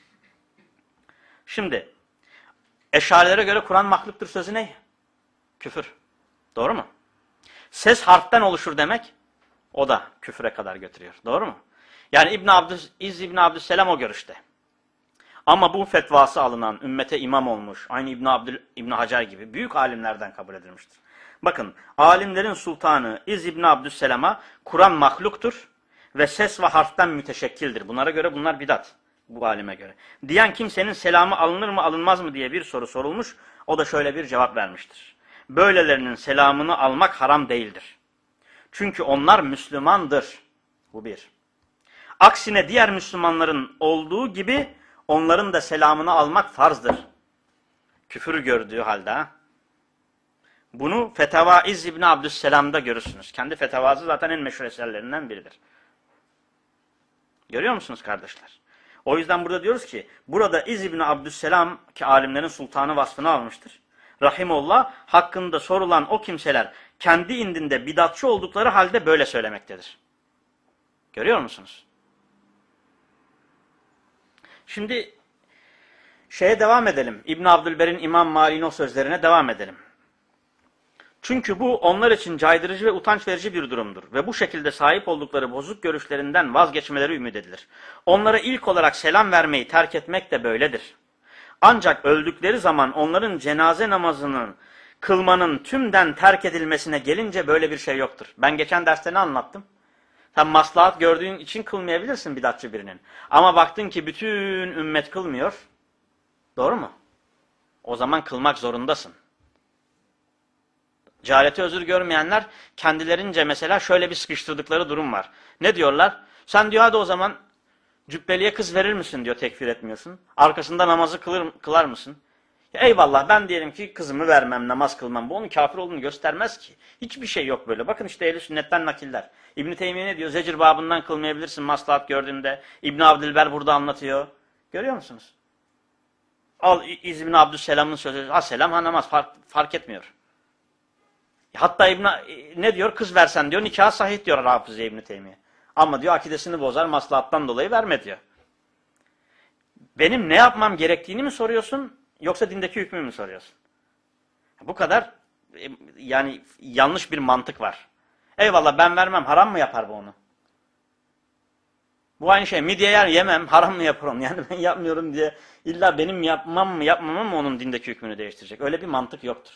Şimdi Eşarilere göre Kur'an mahluktur sözü ne? Küfür. Doğru mu? Ses harften oluşur demek, o da küfüre kadar götürüyor. Doğru mu? Yani İz İbn Abdüsselam o görüşte. Ama bu fetvası alınan, ümmete imam olmuş, aynı İbn Hacer gibi büyük alimlerden kabul edilmiştir. Bakın, alimlerin sultanı İz İbn Abdüsselam'a Kur'an mahluktur ve ses ve harften müteşekkildir. Bunlara göre bunlar bidat, bu alime göre. Diyen kimsenin selamı alınır mı alınmaz mı diye bir soru sorulmuş, o da şöyle bir cevap vermiştir. Böylelerinin selamını almak haram değildir. Çünkü onlar Müslümandır. Bu bir. Aksine diğer Müslümanların olduğu gibi onların da selamını almak farzdır. Küfür gördüğü halde. Bunu Feteva İz İbni Abdüsselam'da görürsünüz. Kendi fetavası zaten en meşhur eserlerinden biridir. Görüyor musunuz kardeşler? O yüzden burada diyoruz ki, burada İz İbni Abdüsselam ki alimlerin sultanı vasfını almıştır. Rahimullah hakkında sorulan o kimseler kendi indinde bidatçı oldukları halde böyle söylemektedir. Görüyor musunuz? Şimdi şeye devam edelim. İbn Abdülber'in İmam Malik'in o sözlerine devam edelim. Çünkü bu onlar için caydırıcı ve utanç verici bir durumdur. Ve bu şekilde sahip oldukları bozuk görüşlerinden vazgeçmeleri ümit edilir. Onlara ilk olarak selam vermeyi terk etmek de böyledir. Ancak öldükleri zaman onların cenaze namazının kılmanın tümden terk edilmesine gelince böyle bir şey yoktur. Ben geçen derste ne anlattım? Sen maslahat gördüğün için kılmayabilirsin bidatçı birinin. Ama baktın ki bütün ümmet kılmıyor. Doğru mu? O zaman kılmak zorundasın. Cehaleti özür görmeyenler kendilerince mesela şöyle bir sıkıştırdıkları durum var. Ne diyorlar? Sen diyor hadi o zaman cübbeliye kız verir misin diyor, tekfir etmiyorsun. Arkasında namazı kılar mısın? Ya eyvallah, ben diyelim ki kızımı vermem, namaz kılmam. Bu onun kafir olduğunu göstermez ki. Hiçbir şey yok böyle. Bakın işte Ehl-i Sünnet'ten nakiller. İbn-i Teymiye ne diyor? Zecir babından kılmayabilirsin maslahat gördüğünde. İbn Abdülber burada anlatıyor. Görüyor musunuz? Al İz İbn Abdüsselam'ın sözü. Ha selam ha namaz fark etmiyor. Hatta ne diyor? Kız versen diyor nikah sahih diyor Hafız İbn Teymiye. Ama diyor akidesini bozar, maslahattan dolayı verme diyor. Benim ne yapmam gerektiğini mi soruyorsun yoksa dindeki hükmü mü soruyorsun? Bu kadar yani yanlış bir mantık var. Eyvallah ben vermem, haram mı yapar bu onu? Bu aynı şey, midye yer yemem, haram mı yapar onu? Yani ben yapmıyorum diye illa benim yapmam mı yapmamam mı onun dindeki hükmünü değiştirecek? Öyle bir mantık yoktur.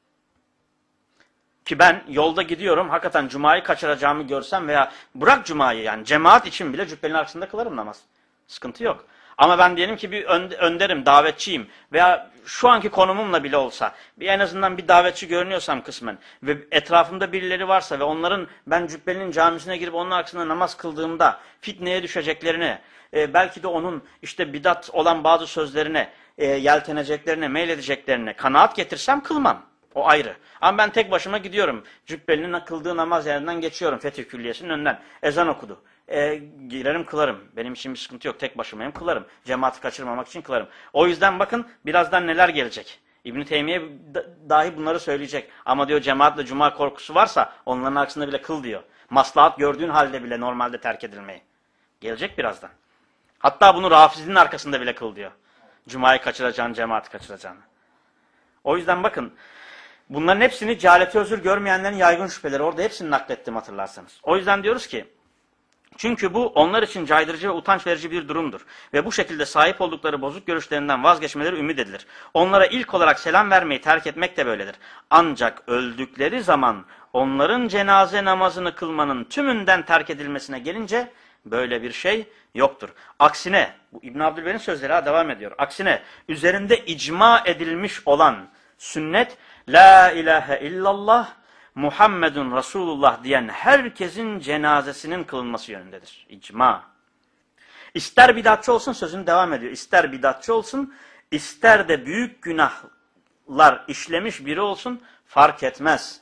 Ki ben yolda gidiyorum, hakikaten cumayı kaçıracağımı görsem veya bırak cumayı yani cemaat için bile cübbenin arkasında kılarım namaz. Sıkıntı yok. Ama ben diyelim ki bir önderim, davetçiyim veya şu anki konumumla bile olsa en azından bir davetçi görünüyorsam kısmen ve etrafımda birileri varsa ve onların ben cübbenin camisine girip onun arkasında namaz kıldığımda fitneye düşeceklerini, belki de onun işte bidat olan bazı sözlerine yelteneceklerine, meyledeceklerine kanaat getirsem kılmam. O ayrı. Ama ben tek başıma gidiyorum. Cübbelinin kıldığı namaz yerinden geçiyorum. Fetih Külliyesi'nin önünden. Ezan okudu. Girerim kılarım. Benim için bir sıkıntı yok. Tek başımayım kılarım. Cemaati kaçırmamak için kılarım. O yüzden bakın birazdan neler gelecek. İbn-i Teymiye dahi bunları söyleyecek. Ama diyor cemaatle cuma korkusu varsa onların arkasında bile kıl diyor. Maslahat gördüğün halde bile normalde terk edilmeyi. Gelecek birazdan. Hatta bunu Rafizinin arkasında bile kıl diyor. Cumayı kaçıracağını, cemaati kaçıracağını. O yüzden bakın bunların hepsini cehaleti özür görmeyenlerin yaygın şüpheleri. Orada hepsini naklettim hatırlarsanız. O yüzden diyoruz ki çünkü bu onlar için caydırıcı ve utanç verici bir durumdur. Ve bu şekilde sahip oldukları bozuk görüşlerinden vazgeçmeleri ümit edilir. Onlara ilk olarak selam vermeyi terk etmek de böyledir. Ancak öldükleri zaman onların cenaze namazını kılmanın tümünden terk edilmesine gelince böyle bir şey yoktur. Aksine, bu İbn Abdülber'in sözleri devam ediyor. Aksine üzerinde icma edilmiş olan sünnet, La ilahe illallah, Muhammedun Resulullah diyen herkesin cenazesinin kılınması yönündedir. İcma. İster bidatçı olsun, sözünü devam ediyor. İster bidatçı olsun, ister de büyük günahlar işlemiş biri olsun, fark etmez.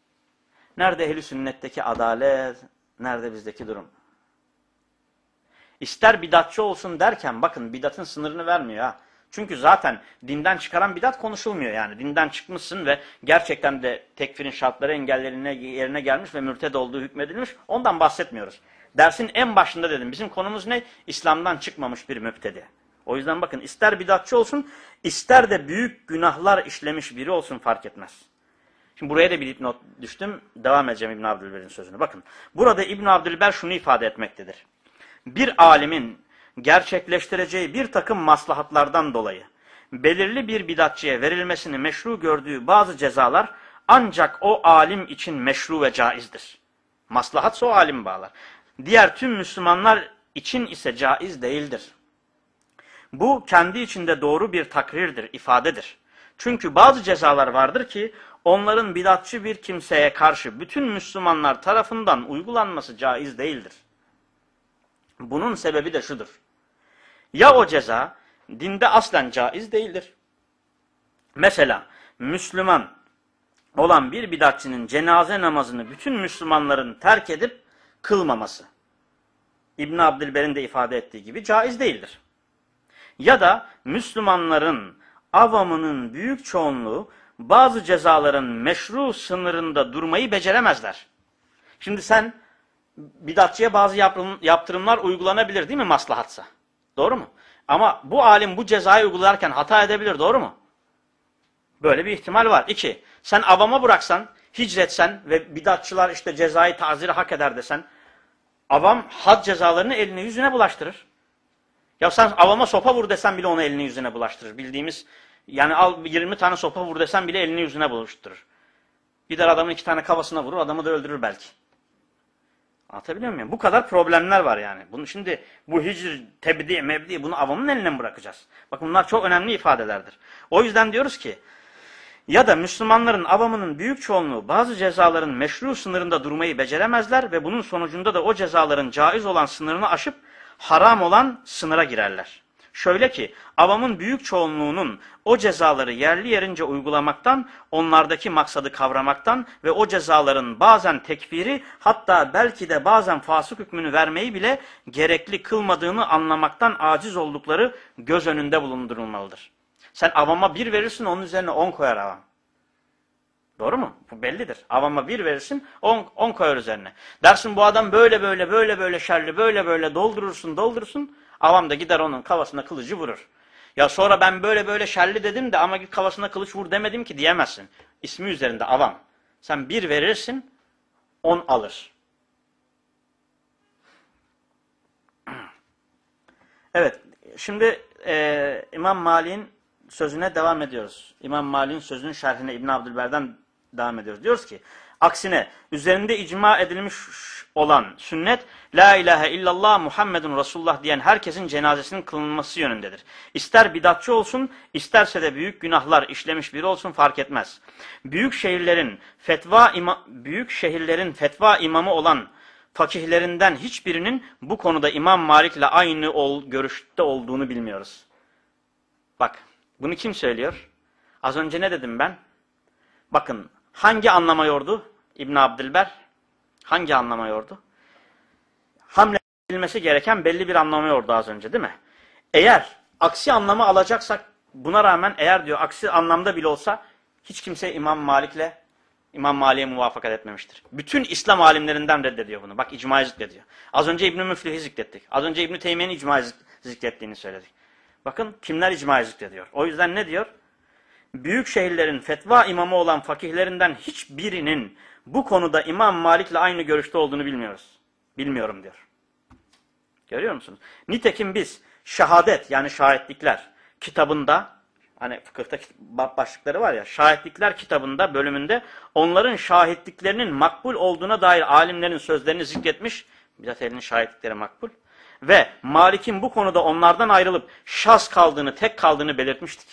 Nerede ehl-i sünnetteki adalet, nerede bizdeki durum? İster bidatçı olsun derken bakın bidatın sınırını vermiyor ha. Çünkü zaten dinden çıkaran bidat konuşulmuyor yani. Dinden çıkmışsın ve gerçekten de tekfirin şartları engellerine yerine gelmiş ve mürted olduğu hükmedilmiş. Ondan bahsetmiyoruz. Dersin en başında dedim. Bizim konumuz ne? İslam'dan çıkmamış bir müptedi. O yüzden bakın ister bidatçı olsun, ister de büyük günahlar işlemiş biri olsun fark etmez. Şimdi buraya da bir dipnot düştüm. Devam edeceğim İbn Abdülber'in sözünü. Bakın burada İbn Abdülber şunu ifade etmektedir. Bir alimin gerçekleştireceği bir takım maslahatlardan dolayı belirli bir bidatçıya verilmesini meşru gördüğü bazı cezalar ancak o alim için meşru ve caizdir. Maslahatsa o alim bağlar. Diğer tüm Müslümanlar için ise caiz değildir. Bu kendi içinde doğru bir takrirdir, ifadedir. Çünkü bazı cezalar vardır ki onların bidatçı bir kimseye karşı bütün Müslümanlar tarafından uygulanması caiz değildir. Bunun sebebi de şudur. Ya o ceza dinde aslen caiz değildir. Mesela Müslüman olan bir bidatçının cenaze namazını bütün Müslümanların terk edip kılmaması. İbn Abdülber'in de ifade ettiği gibi caiz değildir. Ya da Müslümanların avamının büyük çoğunluğu bazı cezaların meşru sınırında durmayı beceremezler. Şimdi sen bidatçıya bazı yaptırımlar uygulanabilir değil mi maslahatsa? Doğru mu? Ama bu alim bu cezayı uygularken hata edebilir, doğru mu? Böyle bir ihtimal var. 2. Sen avama bıraksan, hicretsen ve bidatçılar işte cezayı taziri hak eder desen, avam had cezalarını eline yüzüne bulaştırır. Ya sen avama sopa vur desen bile onu eline yüzüne bulaştırır. Bildiğimiz yani al 20 tane sopa vur desen bile elini yüzüne bulaştırır. Gider adamın 2 tane kafasına vurur, adamı da öldürür belki. Anlatabiliyor muyum? Bu kadar problemler var yani. Bunu şimdi bu hicr, tebdi, mebdi bunu avamın eline mi bırakacağız? Bakın bunlar çok önemli ifadelerdir. O yüzden diyoruz ki ya da Müslümanların avamının büyük çoğunluğu bazı cezaların meşru sınırında durmayı beceremezler ve bunun sonucunda da o cezaların caiz olan sınırını aşıp haram olan sınıra girerler. Şöyle ki avamın büyük çoğunluğunun o cezaları yerli yerince uygulamaktan, onlardaki maksadı kavramaktan ve o cezaların bazen tekfiri hatta belki de bazen fasık hükmünü vermeyi bile gerekli kılmadığını anlamaktan aciz oldukları göz önünde bulundurulmalıdır. Sen avama 1 verirsin, onun üzerine 10 koyar avam. Doğru mu? Bu bellidir. Avama 1 verirsin, 10 koyar üzerine. Dersin bu adam böyle şerli, böyle doldurursun. Avam da gider onun kafasına kılıcı vurur. Ya sonra ben böyle şerli dedim de ama git kafasına kılıç vur demedim ki diyemezsin. İsmi üzerinde avam. Sen 1 verirsin, 10 alır. Evet, şimdi İmam Malik'in sözüne devam ediyoruz. İmam Malik'in sözünün şerhine İbn Abdülber'den devam ediyoruz. Diyoruz ki, aksine üzerinde icma edilmiş olan sünnet, la ilahe illallah Muhammedun Resulullah diyen herkesin cenazesinin kılınması yönündedir. İster bidatçı olsun, isterse de büyük günahlar işlemiş biri olsun fark etmez. Büyük şehirlerin fetva imamı olan fakihlerinden hiçbirinin bu konuda İmam Malik'le aynı görüşte olduğunu bilmiyoruz. Bak, bunu kim söylüyor? Az önce ne dedim ben? Bakın, hangi anlama yordu İbn Abdülber? Hangi anlama yordu? Hamle edilmesi gereken belli bir anlama yordu az önce değil mi? Eğer aksi anlamı alacaksak, buna rağmen eğer diyor aksi anlamda bile olsa hiç kimse İmam Malik'e muvaffakat etmemiştir. Bütün İslam alimlerinden reddediyor bunu. Bak icmayı zikrediyor. Az önce İbn-i Müflih'i zikrettik. Az önce İbn-i Teymiye'nin icmayı zikrettiğini söyledik. Bakın kimler icmayı zikrediyor. O yüzden ne diyor? Büyük şehirlerin fetva imamı olan fakihlerinden hiçbirinin bu konuda İmam Malik'le aynı görüşte olduğunu bilmiyoruz. Bilmiyorum diyor. Görüyor musunuz? Nitekim biz şehadet yani şahitlikler kitabında, hani fıkıhta başlıkları var ya, şahitlikler kitabında bölümünde onların şahitliklerinin makbul olduğuna dair alimlerin sözlerini zikretmiş. Bidat ehlinin şahitlikleri makbul. Ve Malik'in bu konuda onlardan ayrılıp şaz kaldığını, tek kaldığını belirtmiştik.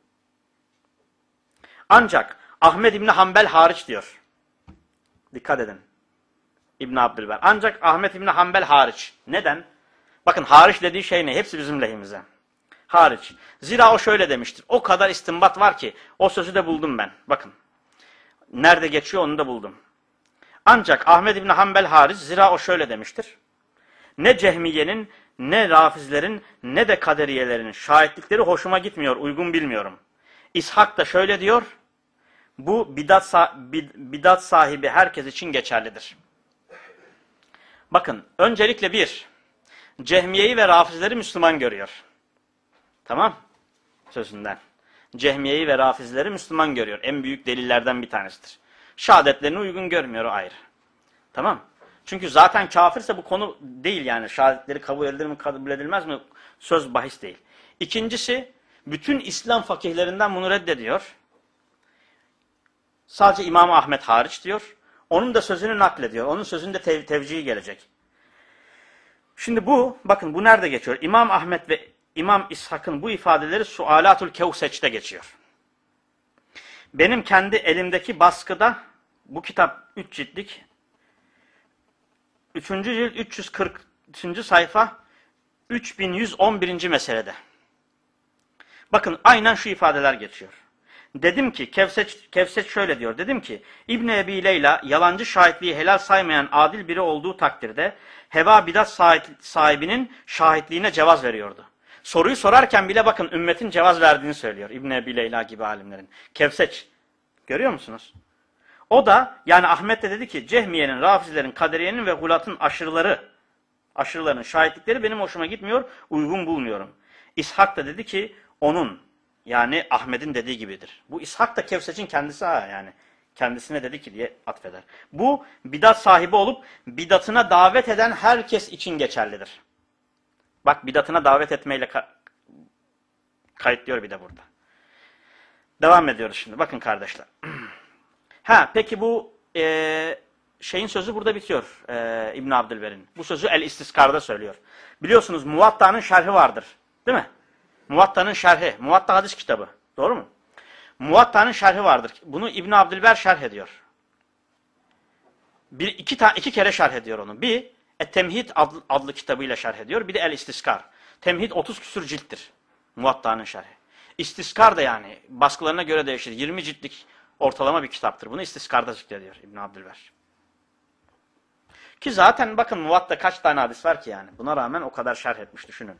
Ancak Ahmed İbni Hanbel hariç diyor. Dikkat edin. İbn Abdülber. Ancak Ahmed İbni Hanbel hariç. Neden? Bakın hariç dediği şey ne? Hepsi bizim lehimize. Hariç. Zira o şöyle demiştir. O kadar istinbat var ki o sözü de buldum ben. Bakın. Nerede geçiyor onu da buldum. Ancak Ahmed İbni Hanbel hariç zira o şöyle demiştir. Ne Cehmiye'nin ne Rafizlerin ne de Kaderiyelerin şahitlikleri hoşuma gitmiyor, uygun bilmiyorum. İshak da şöyle diyor, bu bidat sahibi herkes için geçerlidir. Bakın, öncelikle Cehmiye'yi ve Rafizleri Müslüman görüyor. Tamam, sözünden. Cehmiye'yi ve Rafizleri Müslüman görüyor. En büyük delillerden bir tanesidir. Şehadetlerini uygun görmüyor, o ayrı. Tamam. Çünkü zaten kafirse bu konu değil yani. Şehadetleri kabul edilir mi, kabul edilmez mi? Söz bahis değil. İkincisi, bütün İslam fakihlerinden bunu reddediyor. Sadece İmam Ahmet hariç diyor. Onun da sözünü naklediyor. Onun sözünde tevcihi gelecek. Şimdi bakın bu nerede geçiyor? İmam Ahmet ve İmam İshak'ın bu ifadeleri Sualatul Kevseç'te geçiyor. Benim kendi elimdeki baskıda bu kitap 3 ciltlik 3. cilt 340. sayfa 3111. meselede. Bakın aynen şu ifadeler geçiyor. Dedim ki Kevseç şöyle diyor. Dedim ki İbn Ebi Leyla yalancı şahitliği helal saymayan adil biri olduğu takdirde heva bidat sahibinin şahitliğine cevaz veriyordu. Soruyu sorarken bile bakın ümmetin cevaz verdiğini söylüyor İbn Ebi Leyla gibi alimlerin. Kevseç. Görüyor musunuz? O da yani Ahmet de dedi ki Cehmiye'nin, Rafizlerin, Kaderiye'nin ve Gulat'ın aşırılarının şahitlikleri benim hoşuma gitmiyor, uygun bulmuyorum. İshak da dedi ki onun yani Ahmet'in dediği gibidir. Bu İshak da Kevseç'in kendisi yani. Kendisine dedi ki diye atfeder. Bu bidat sahibi olup bidatına davet eden herkes için geçerlidir. Bak bidatına davet etmeyle kayıtlıyor bir de burada. Devam ediyoruz şimdi. Bakın kardeşler. Peki bu şeyin sözü burada bitiyor İbn Abdülber'in. Bu sözü El-İstiskar'da söylüyor. Biliyorsunuz Muvatta'nın şerhi vardır. Değil mi? Muvatta'nın şerhi. Muvatta hadis kitabı. Doğru mu? Muvatta'nın şerhi vardır. Bunu İbn Abdülber şerh ediyor. İki kere şerh ediyor onu. Bir Temhid adlı kitabıyla şerh ediyor. Bir de El-İstiskar. Temhid 30 küsur cilttir. Muvatta'nın şerhi. İstiskar da yani baskılarına göre değişir. 20 ciltlik ortalama bir kitaptır. Bunu İstiskar'da zikrediyor İbn Abdülber. Ki zaten bakın Muvatta kaç tane hadis var ki yani. Buna rağmen o kadar şerh etmiş düşünün.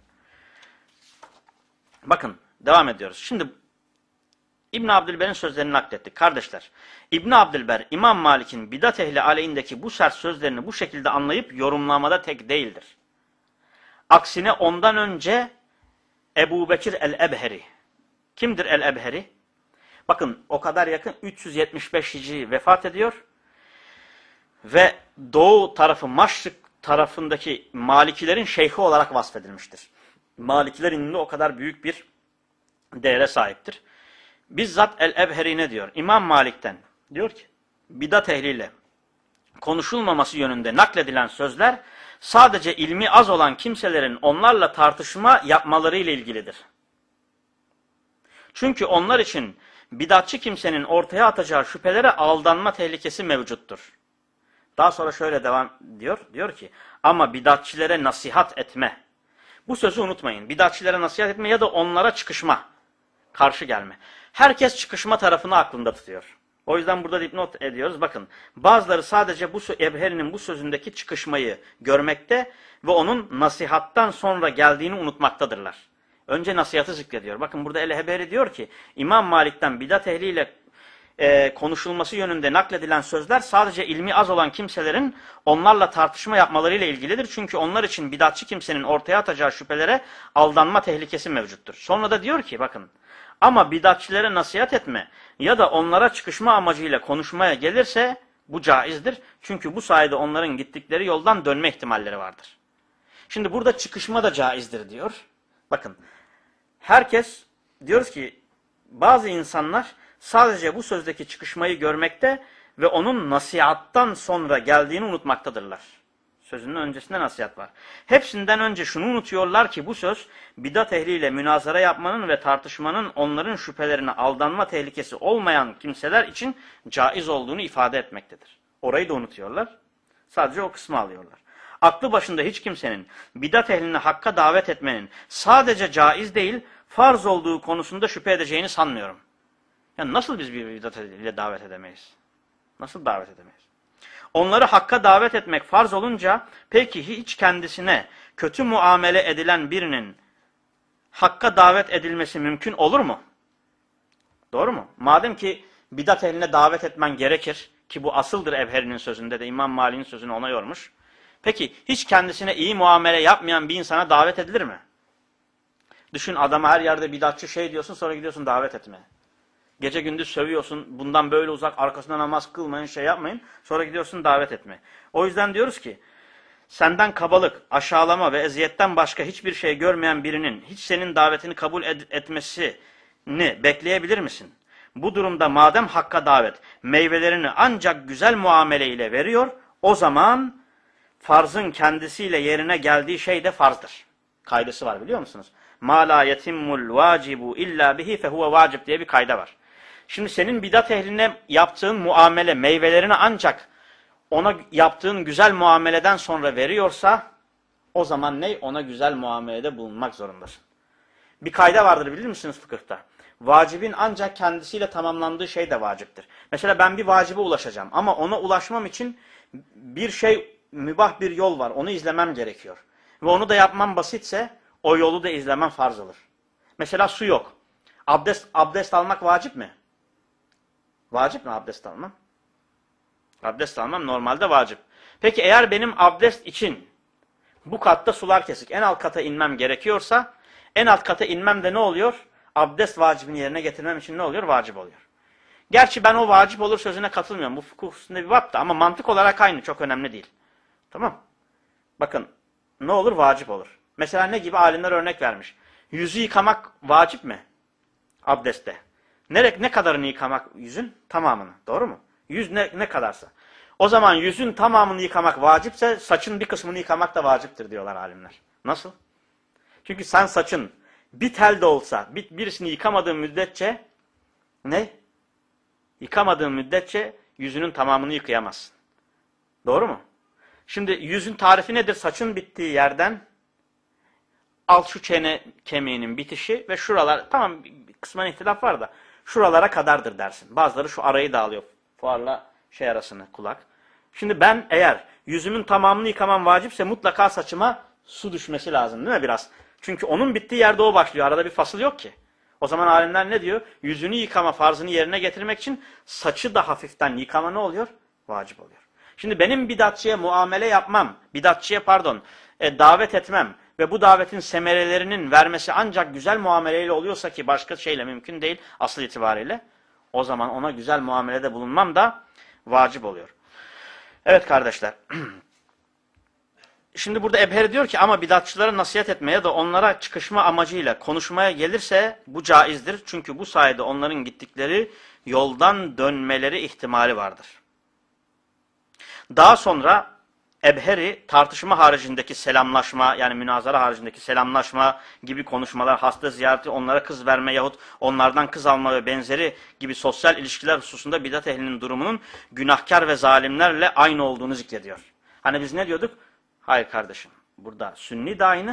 Bakın devam ediyoruz. Şimdi İbn Abdülber'in sözlerini naklettik. Kardeşler, İbn Abdülber İmam Malik'in bidat ehli aleyhindeki bu sert sözlerini bu şekilde anlayıp yorumlamada tek değildir. Aksine ondan önce Ebu Bekir el-Ebheri. Kimdir el-Ebheri? Bakın o kadar yakın 375 Hicri vefat ediyor. Ve doğu tarafı Maşrik tarafındaki Malikilerin şeyhi olarak vasfedilmiştir. Malikiler indinde o kadar büyük bir değere sahiptir. Bizzat el-Ebheri ne diyor? İmam Malik'ten diyor ki bidat ehliyle konuşulmaması yönünde nakledilen sözler sadece ilmi az olan kimselerin onlarla tartışma yapmaları ile ilgilidir. Çünkü onlar için bidatçı kimsenin ortaya atacağı şüphelere aldanma tehlikesi mevcuttur. Daha sonra şöyle devam diyor. Diyor ki ama bidatçilere nasihat etme. Bu sözü unutmayın. Bidatçilere nasihat etme ya da onlara çıkışma. Karşı gelme. Herkes çıkışma tarafını aklında tutuyor. O yüzden burada dipnot ediyoruz. Bakın bazıları sadece bu Ebheri'nin bu sözündeki çıkışmayı görmekte ve onun nasihattan sonra geldiğini unutmaktadırlar. Önce nasihatı zikrediyor. Bakın burada el-Ebheri diyor ki İmam Malik'ten bidat ehliyle konuşulması yönünde nakledilen sözler sadece ilmi az olan kimselerin onlarla tartışma yapmalarıyla ilgilidir. Çünkü onlar için bidatçı kimsenin ortaya atacağı şüphelere aldanma tehlikesi mevcuttur. Sonra da diyor ki bakın ama bidatçilere nasihat etme ya da onlara çıkışma amacıyla konuşmaya gelirse bu caizdir. Çünkü bu sayede onların gittikleri yoldan dönme ihtimalleri vardır. Şimdi burada çıkışma da caizdir diyor. Bakın herkes diyoruz ki bazı insanlar sadece bu sözdeki çıkışmayı görmekte ve onun nasihattan sonra geldiğini unutmaktadırlar. Sözünün öncesinde nasihat var. Hepsinden önce şunu unutuyorlar ki bu söz bidat ehliyle münazara yapmanın ve tartışmanın onların şüphelerine aldanma tehlikesi olmayan kimseler için caiz olduğunu ifade etmektedir. Orayı da unutuyorlar. Sadece o kısmı alıyorlar. Aklı başında hiç kimsenin bidat ehline hakka davet etmenin sadece caiz değil, farz olduğu konusunda şüphe edeceğini sanmıyorum. Yani nasıl biz bir bidat ile davet edemeyiz? Nasıl davet edemeyiz? Onları hakka davet etmek farz olunca peki hiç kendisine kötü muamele edilen birinin hakka davet edilmesi mümkün olur mu? Doğru mu? Madem ki bidat ehline davet etmen gerekir ki bu asıldır Ebheri'nin sözünde de İmam Malik'in sözünü ona yormuş. Peki hiç kendisine iyi muamele yapmayan bir insana davet edilir mi? Düşün, adama her yerde bidatçı şey diyorsun, sonra gidiyorsun davet etmeye. Gece gündüz sövüyorsun, bundan böyle uzak, arkasına namaz kılmayın, şey yapmayın, sonra gidiyorsun davet etmeye. O yüzden diyoruz ki senden kabalık, aşağılama ve eziyetten başka hiçbir şey görmeyen birinin hiç senin davetini kabul etmesini bekleyebilir misin? Bu durumda madem hakka davet meyvelerini ancak güzel muamele ile veriyor, o zaman farzın kendisiyle yerine geldiği şey de farzdır. Kaydesi var, biliyor musunuz? Ma la yetimmul vacibu illa bihi fehuve vacib diye bir kayda var. Şimdi senin bidat ehline yaptığın muamele meyvelerini ancak ona yaptığın güzel muameleden sonra veriyorsa o zaman ne? Ona güzel muamelede bulunmak zorundasın. Bir kayda vardır, bilir misiniz fıkıhta? Vacibin ancak kendisiyle tamamlandığı şey de vaciptir. Mesela ben bir vacibe ulaşacağım ama ona ulaşmam için bir şey, mübah bir yol var. Onu izlemem gerekiyor. Ve onu da yapmam basitse o yolu da izlemem farz olur. Mesela su yok. Abdest almak vacip mi? Vacip mi abdest almam? Abdest almam normalde vacip. Peki eğer benim abdest için bu katta sular kesik, en alt kata inmem gerekiyorsa, en alt kata inmem de ne oluyor? Abdest vacibini yerine getirmem için ne oluyor? Vacip oluyor. Gerçi ben o vacip olur sözüne katılmıyorum. Bu fıkıh hususunda bir bab da, ama mantık olarak aynı. Çok önemli değil. Tamam. Bakın ne olur? Vacip olur. Mesela ne gibi? Alimler örnek vermiş. Yüzü yıkamak vacip mi? Abdestte. Ne kadarını yıkamak yüzün? Tamamını. Doğru mu? Yüz ne kadarsa. O zaman yüzün tamamını yıkamak vacipse saçın bir kısmını yıkamak da vaciptir diyorlar alimler. Nasıl? Çünkü sen saçın bir tel de olsa birisini yıkamadığın müddetçe ne? Yıkamadığın müddetçe yüzünün tamamını yıkayamazsın. Doğru mu? Şimdi yüzün tarifi nedir? Saçın bittiği yerden alt şu çene kemiğinin bitişi ve şuralar, tamam kısmen ihtilaf var da şuralara kadardır dersin. Bazıları şu arayı da alıyor. Fuarla şey arasını, kulak. Şimdi ben eğer yüzümün tamamını yıkamam vacipse mutlaka saçıma su düşmesi lazım değil mi biraz? Çünkü onun bittiği yerde o başlıyor. Arada bir fasıl yok ki. O zaman alimler ne diyor? Yüzünü yıkama farzını yerine getirmek için saçı da hafiften yıkama ne oluyor? Vacip oluyor. Şimdi benim bidatçıya muamele yapmam, davet etmem ve bu davetin semerelerinin vermesi ancak güzel muameleyle oluyorsa, ki başka şeyle mümkün değil asıl itibariyle, o zaman ona güzel muamelede bulunmam da vacip oluyor. Evet kardeşler. Şimdi burada Ebheri diyor ki ama bidatçılara nasihat etmeye ya da onlara çıkışma amacıyla konuşmaya gelirse bu caizdir. Çünkü bu sayede onların gittikleri yoldan dönmeleri ihtimali vardır. Daha sonra Ebheri tartışma haricindeki selamlaşma, yani münazara haricindeki selamlaşma gibi konuşmalar, hasta ziyareti, onlara kız verme yahut onlardan kız alma ve benzeri gibi sosyal ilişkiler hususunda bidat ehlinin durumunun günahkar ve zalimlerle aynı olduğunu zikrediyor. Hani biz ne diyorduk? Hayır kardeşim, burada sünni de aynı,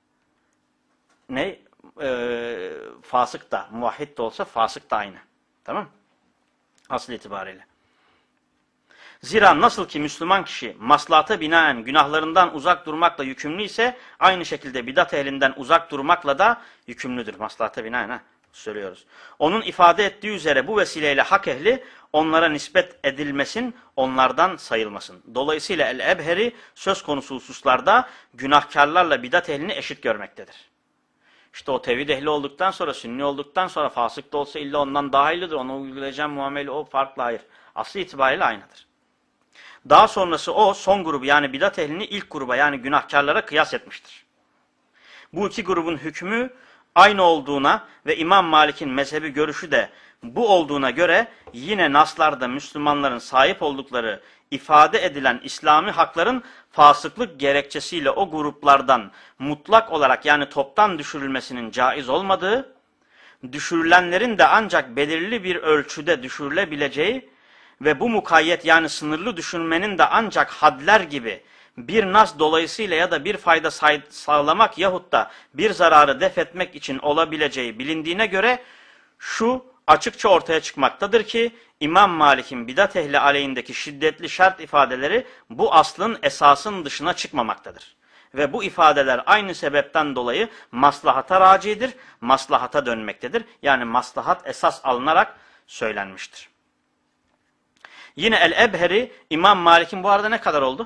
fasık da, muvahhid de olsa fasık da aynı. Tamam mı? Asıl itibariyle. Zira nasıl ki Müslüman kişi maslahata binaen günahlarından uzak durmakla yükümlü ise aynı şekilde bidat ehlinden uzak durmakla da yükümlüdür. Maslahata binaen söylüyoruz. Onun ifade ettiği üzere bu vesileyle hak ehli onlara nispet edilmesin, onlardan sayılmasın. Dolayısıyla el-Ebheri söz konusu hususlarda günahkarlarla bidat ehlini eşit görmektedir. İşte o tevhid ehli olduktan sonra, sünni olduktan sonra fasık da olsa illa ondan daha hayırlıdır. Ona uygulayacağım muamele o farklı, hayır. Aslı itibariyle aynıdır. Daha sonrası o son grubu, yani bidat ehlini ilk gruba, yani günahkarlara kıyas etmiştir. Bu iki grubun hükmü aynı olduğuna ve İmam Malik'in mezhebi görüşü de bu olduğuna göre yine naslarda Müslümanların sahip oldukları ifade edilen İslami hakların fasıklık gerekçesiyle o gruplardan mutlak olarak, yani toptan düşürülmesinin caiz olmadığı, düşürülenlerin de ancak belirli bir ölçüde düşürülebileceği ve bu mukayyet, yani sınırlı düşürmenin de ancak hadler gibi bir nas dolayısıyla ya da bir fayda sağlamak yahut da bir zararı def etmek için olabileceği bilindiğine göre şu açıkça ortaya çıkmaktadır ki İmam Malik'in bidat ehli aleyhindeki şiddetli şart ifadeleri bu aslın esasın dışına çıkmamaktadır. Ve bu ifadeler aynı sebepten dolayı maslahata racidir, maslahata dönmektedir. Yani maslahat esas alınarak söylenmiştir. Yine El-Ebheri İmam Malik'in bu arada ne kadar oldu?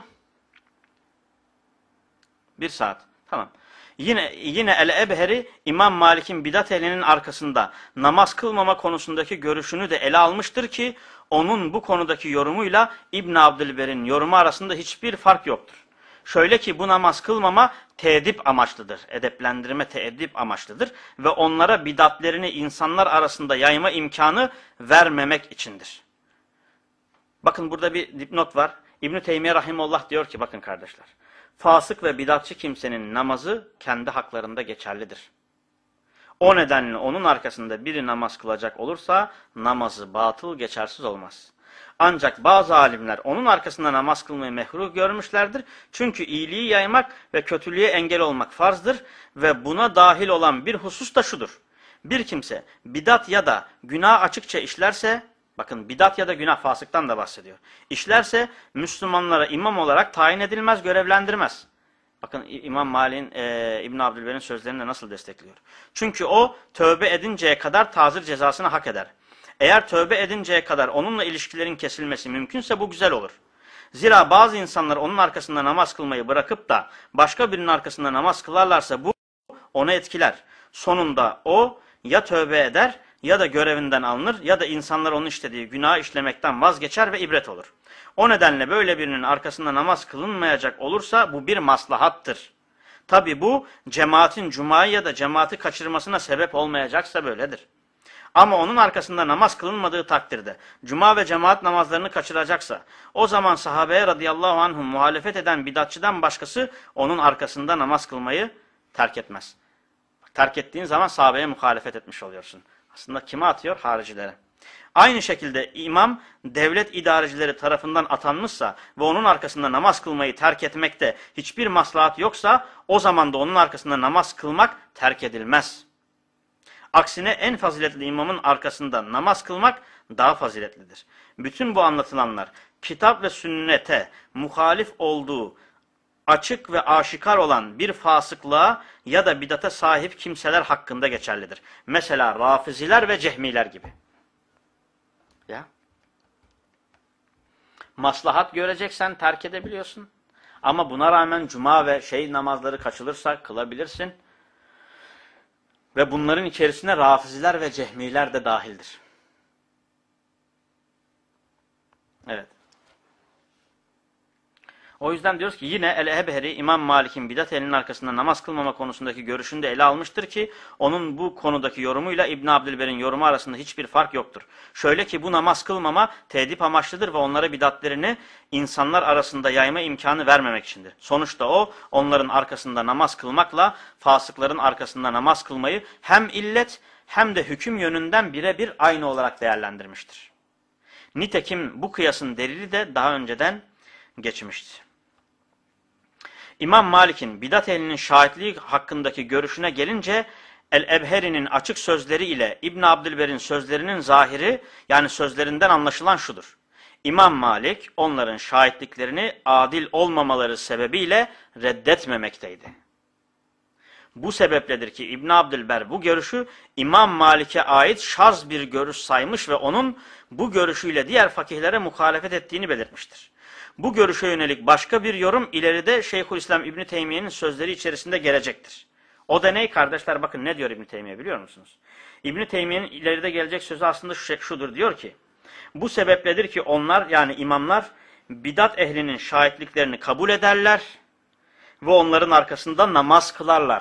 1 saat. Tamam. Yine El-Ebheri İmam Malik'in bidat ehlinin arkasında namaz kılmama konusundaki görüşünü de ele almıştır ki onun bu konudaki yorumuyla İbn Abdülber'in yorumu arasında hiçbir fark yoktur. Şöyle ki bu namaz kılmama teedip amaçlıdır. Edeplendirme, teedip amaçlıdır. Ve onlara bidatlerini insanlar arasında yayma imkanı vermemek içindir. Bakın burada bir dipnot var. İbn-i Teymiye Rahimullah diyor ki bakın kardeşler. Fasık ve bidatçı kimsenin namazı kendi haklarında geçerlidir. O nedenle onun arkasında biri namaz kılacak olursa namazı batıl geçersiz olmaz. Ancak bazı alimler onun arkasında namaz kılmayı mekruh görmüşlerdir. Çünkü iyiliği yaymak ve kötülüğe engel olmak farzdır ve buna dahil olan bir husus da şudur. Bir kimse bidat ya da günah açıkça işlerse, bakın bidat ya da günah fasıktan da bahsediyor. İşlerse Müslümanlara imam olarak tayin edilmez, görevlendirmez. Bakın İmam Malik'in, İbn Abdülber'in sözlerini de nasıl destekliyor. Çünkü o tövbe edinceye kadar tazir cezasını hak eder. Eğer tövbe edinceye kadar onunla ilişkilerin kesilmesi mümkünse bu güzel olur. Zira bazı insanlar onun arkasında namaz kılmayı bırakıp da başka birinin arkasında namaz kılarlarsa bu onu etkiler. Sonunda o ya tövbe eder ya da görevinden alınır ya da insanlar onun işlediği günahı işlemekten vazgeçer ve ibret olur. O nedenle böyle birinin arkasında namaz kılınmayacak olursa bu bir maslahattır. Tabi bu cemaatin cumayı ya da cemaati kaçırmasına sebep olmayacaksa böyledir. Ama onun arkasında namaz kılınmadığı takdirde cuma ve cemaat namazlarını kaçıracaksa o zaman sahabeye radıyallahu anhum muhalefet eden bidatçıdan başkası onun arkasında namaz kılmayı terk etmez. Terk ettiğin zaman sahabeye muhalefet etmiş oluyorsun. Aslında kime atıyor? Haricilere. Aynı şekilde imam devlet idarecileri tarafından atanmışsa ve onun arkasında namaz kılmayı terk etmekte hiçbir maslahat yoksa o zaman da onun arkasında namaz kılmak terk edilmez. Aksine en faziletli imamın arkasında namaz kılmak daha faziletlidir. Bütün bu anlatılanlar kitap ve sünnete muhalif olduğu açık ve aşikar olan bir fasıklığa ya da bidate sahip kimseler hakkında geçerlidir. Mesela Rafiziler ve Cehmiler gibi. Ya. Maslahat göreceksen terk edebiliyorsun. Ama buna rağmen cuma ve namazları kaçılırsa kılabilirsin. Ve bunların içerisine Rafiziler ve Cehmiler de dahildir. Evet. O yüzden diyoruz ki yine El-Ebheri İmam Malik'in bidat ehlinin arkasında namaz kılmama konusundaki görüşünü de ele almıştır ki onun bu konudaki yorumuyla İbn Abdülber'in yorumu arasında hiçbir fark yoktur. Şöyle ki bu namaz kılmama tedip amaçlıdır ve onlara bidatlerini insanlar arasında yayma imkanı vermemek içindir. Sonuçta o onların arkasında namaz kılmakla fasıkların arkasında namaz kılmayı hem illet hem de hüküm yönünden birebir aynı olarak değerlendirmiştir. Nitekim bu kıyasın delili de daha önceden geçmişti. İmam Malik'in bidat ehlinin şahitliği hakkındaki görüşüne gelince El-Ebheri'nin açık sözleri ile İbn Abdülber'in sözlerinin zahiri yani sözlerinden anlaşılan şudur. İmam Malik onların şahitliklerini adil olmamaları sebebiyle reddetmemekteydi. Bu sebepledir ki İbn Abdülber bu görüşü İmam Malik'e ait şarz bir görüş saymış ve onun bu görüşüyle diğer fakihlere muhalefet ettiğini belirtmiştir. Bu görüşe yönelik başka bir yorum ileride Şeyhülislam İbn Teymiye'nin sözleri içerisinde gelecektir. O da ne kardeşler? Bakın ne diyor İbn Teymiye biliyor musunuz? İbn Teymiye'nin ileride gelecek sözü aslında şudur diyor ki: bu sebepledir ki onlar yani imamlar bidat ehlinin şahitliklerini kabul ederler ve onların arkasında namaz kılarlar.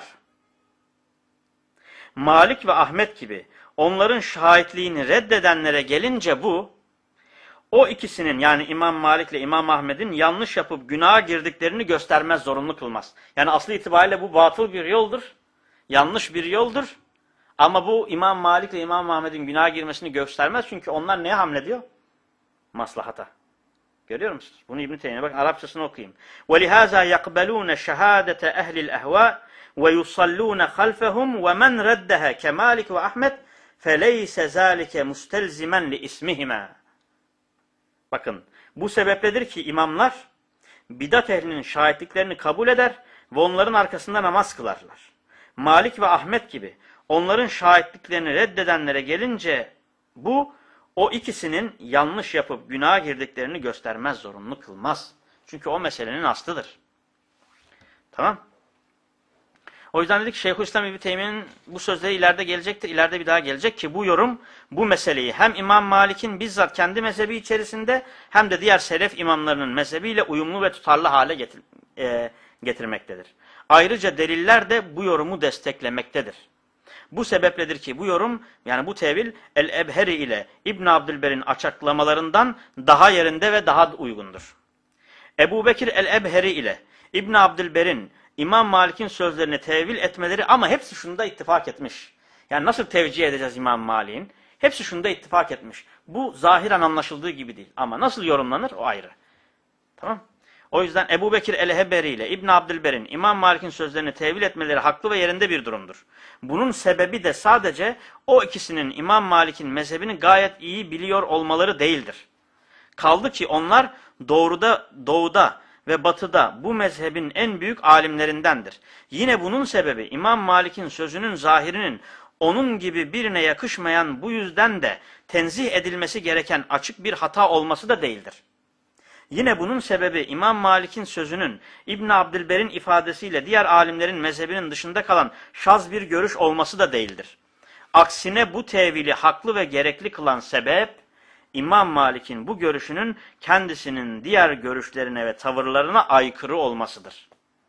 Malik ve Ahmet gibi onların şahitliğini reddedenlere gelince o ikisinin yani İmam Malik ile İmam Ahmet'in yanlış yapıp günaha girdiklerini göstermez, zorunlu kılmaz. Yani aslı itibariyle bu batıl bir yoldur, yanlış bir yoldur. Ama bu İmam Malik ile İmam Ahmet'in günaha girmesini göstermez çünkü onlar neye hamlediyor? Maslahata. Görüyor musunuz? Bunu İbn Teymiye bakın Arapçasını okuyayım. وَلِهَذَا يَقْبَلُونَ شَهَادَةَ اَهْلِ الْاَهْوَاءِ وَيُصَلُّونَ خَلْفَهُمْ وَمَنْ رَدَّهَا كَمَالِكَ وَأَحْمَدْ فَلَيْسَ ذَٰلِكَ مُسْتَلْزِمًا لِإِسْمِهِمَا. Bakın, bu sebepledir ki imamlar bidat ehlinin şahitliklerini kabul eder ve onların arkasında namaz kılarlar. Malik ve Ahmet gibi onların şahitliklerini reddedenlere gelince bu, o ikisinin yanlış yapıp günaha girdiklerini göstermez, zorunlu kılmaz. Çünkü o meselenin aslıdır. Tamam. O yüzden dedik Şeyhülislam İbn Teymiye'nin bu sözleri ileride gelecektir. İleride bir daha gelecek ki bu yorum bu meseleyi hem İmam Malik'in bizzat kendi mezhebi içerisinde hem de diğer selef imamlarının mezhebiyle uyumlu ve tutarlı hale getirmektedir. Ayrıca deliller de bu yorumu desteklemektedir. Bu sebepledir ki bu yorum, yani bu tevil El-Ebheri ile İbn Abdülber'in açıklamalarından daha yerinde ve daha uygundur. Ebu Bekir El-Ebheri ile İbn Abdülber'in İmam Malik'in sözlerini tevil etmeleri, ama hepsi şunda ittifak etmiş. Yani nasıl tevcih edeceğiz İmam Malik'in? Hepsi şunda ittifak etmiş. Bu zahiren anlaşıldığı gibi değil. Ama nasıl yorumlanır o ayrı. Tamam. O yüzden Ebu Bekir el-Heberi ile İbn Abdülber'in İmam Malik'in sözlerini tevil etmeleri haklı ve yerinde bir durumdur. Bunun sebebi de sadece o ikisinin İmam Malik'in mezhebini gayet iyi biliyor olmaları değildir. Kaldı ki onlar doğuda ve batıda bu mezhebin en büyük alimlerindendir. Yine bunun sebebi İmam Malik'in sözünün zahirinin onun gibi birine yakışmayan, bu yüzden de tenzih edilmesi gereken açık bir hata olması da değildir. Yine bunun sebebi İmam Malik'in sözünün İbn Abdülber'in ifadesiyle diğer alimlerin mezhebinin dışında kalan şaz bir görüş olması da değildir. Aksine bu tevili haklı ve gerekli kılan sebep, İmam Malik'in bu görüşünün kendisinin diğer görüşlerine ve tavırlarına aykırı olmasıdır.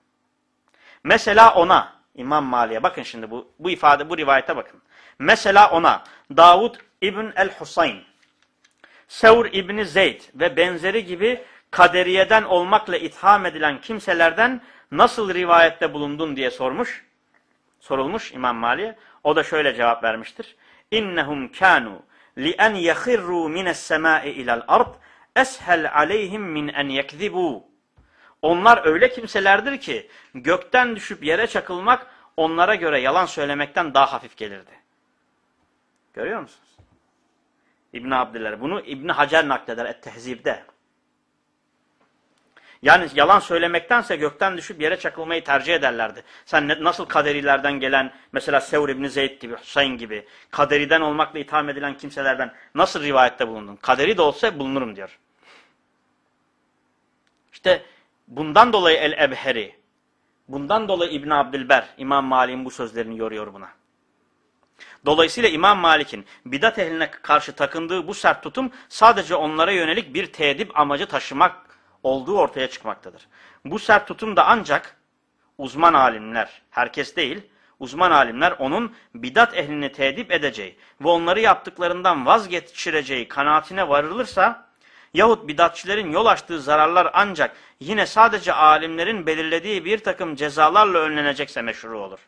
Mesela ona, İmam Malik'e bakın şimdi bu ifade, bu rivayete bakın. Mesela ona Davud İbn el-Husayn, Sevr İbni Zeyd ve benzeri gibi kaderiyeden olmakla itham edilen kimselerden nasıl rivayette bulundun diye sorulmuş İmam Malik'e. O da şöyle cevap vermiştir. İnnehum kanu لِأَنْ يَخِرُّوا مِنَ السَّمَاءِ اِلَى الْأَرْضِ اَسْهَلْ عَلَيْهِمْ مِنْ اَنْ يَكْذِبُوا. Onlar öyle kimselerdir ki gökten düşüp yere çakılmak onlara göre yalan söylemekten daha hafif gelirdi. Görüyor musunuz? İbn Abdüller bunu İbn Hacer nakleder Et-Tehzib'de. Yani yalan söylemektense gökten düşüp yere çakılmayı tercih ederlerdi. Sen nasıl kaderilerden gelen, mesela Sevr İbni Zeyd gibi, Hüseyin gibi, kaderiden olmakla itham edilen kimselerden nasıl rivayette bulundun? Kaderi de olsa bulunurum diyor. İşte bundan dolayı El-Ebheri, bundan dolayı İbn Abdülber, İmam Malik'in bu sözlerini yoruyor buna. Dolayısıyla İmam Malik'in bidat ehline karşı takındığı bu sert tutum sadece onlara yönelik bir tedip amacı taşımak olduğu ortaya çıkmaktadır. Bu sert tutum da ancak uzman alimler, herkes değil, uzman alimler onun bidat ehlini tedip edeceği ve onları yaptıklarından vazgeçireceği kanaatine varılırsa, yahut bidatçilerin yol açtığı zararlar ancak yine sadece alimlerin belirlediği bir takım cezalarla önlenecekse meşru olur.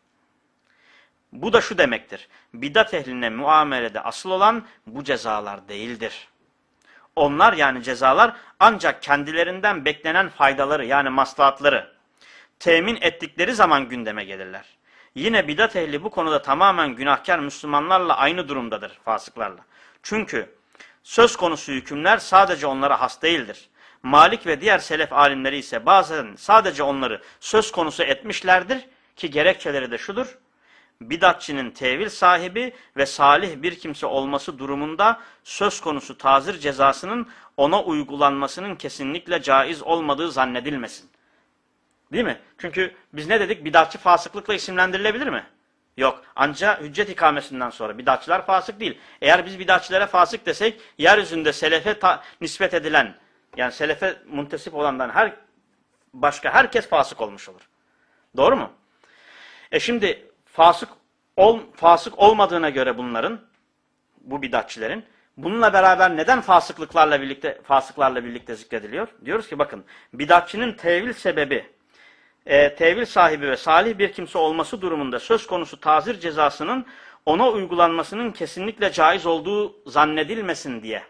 Bu da şu demektir: bidat ehline muamelede asıl olan bu cezalar değildir. Onlar, yani cezalar, ancak kendilerinden beklenen faydaları, yani maslahatları temin ettikleri zaman gündeme gelirler. Yine bidat ehli bu konuda tamamen günahkar Müslümanlarla aynı durumdadır, fasıklarla. Çünkü söz konusu hükümler sadece onlara has değildir. Malik ve diğer selef alimleri ise bazen sadece onları söz konusu etmişlerdir ki gerekçeleri de şudur: bidatçının tevil sahibi ve salih bir kimse olması durumunda söz konusu tazir cezasının ona uygulanmasının kesinlikle caiz olmadığı zannedilmesin. Değil mi? Çünkü biz ne dedik? Bidatçı fasıklıkla isimlendirilebilir mi? Yok. Ancak hüccet ikamesinden sonra. Bidatçılar fasık değil. Eğer biz bidatçılara fasık desek, yeryüzünde selefe nispet edilen, yani selefe muntesip olandan başka herkes fasık olmuş olur. Doğru mu? Şimdi fasık olmadığına göre bu bidatçilerin, bununla beraber neden fasıklarla birlikte zikrediliyor? Diyoruz ki bakın, bidatçının tevil sebebi, tevil sahibi ve salih bir kimse olması durumunda söz konusu tazir cezasının ona uygulanmasının kesinlikle caiz olduğu zannedilmesin diye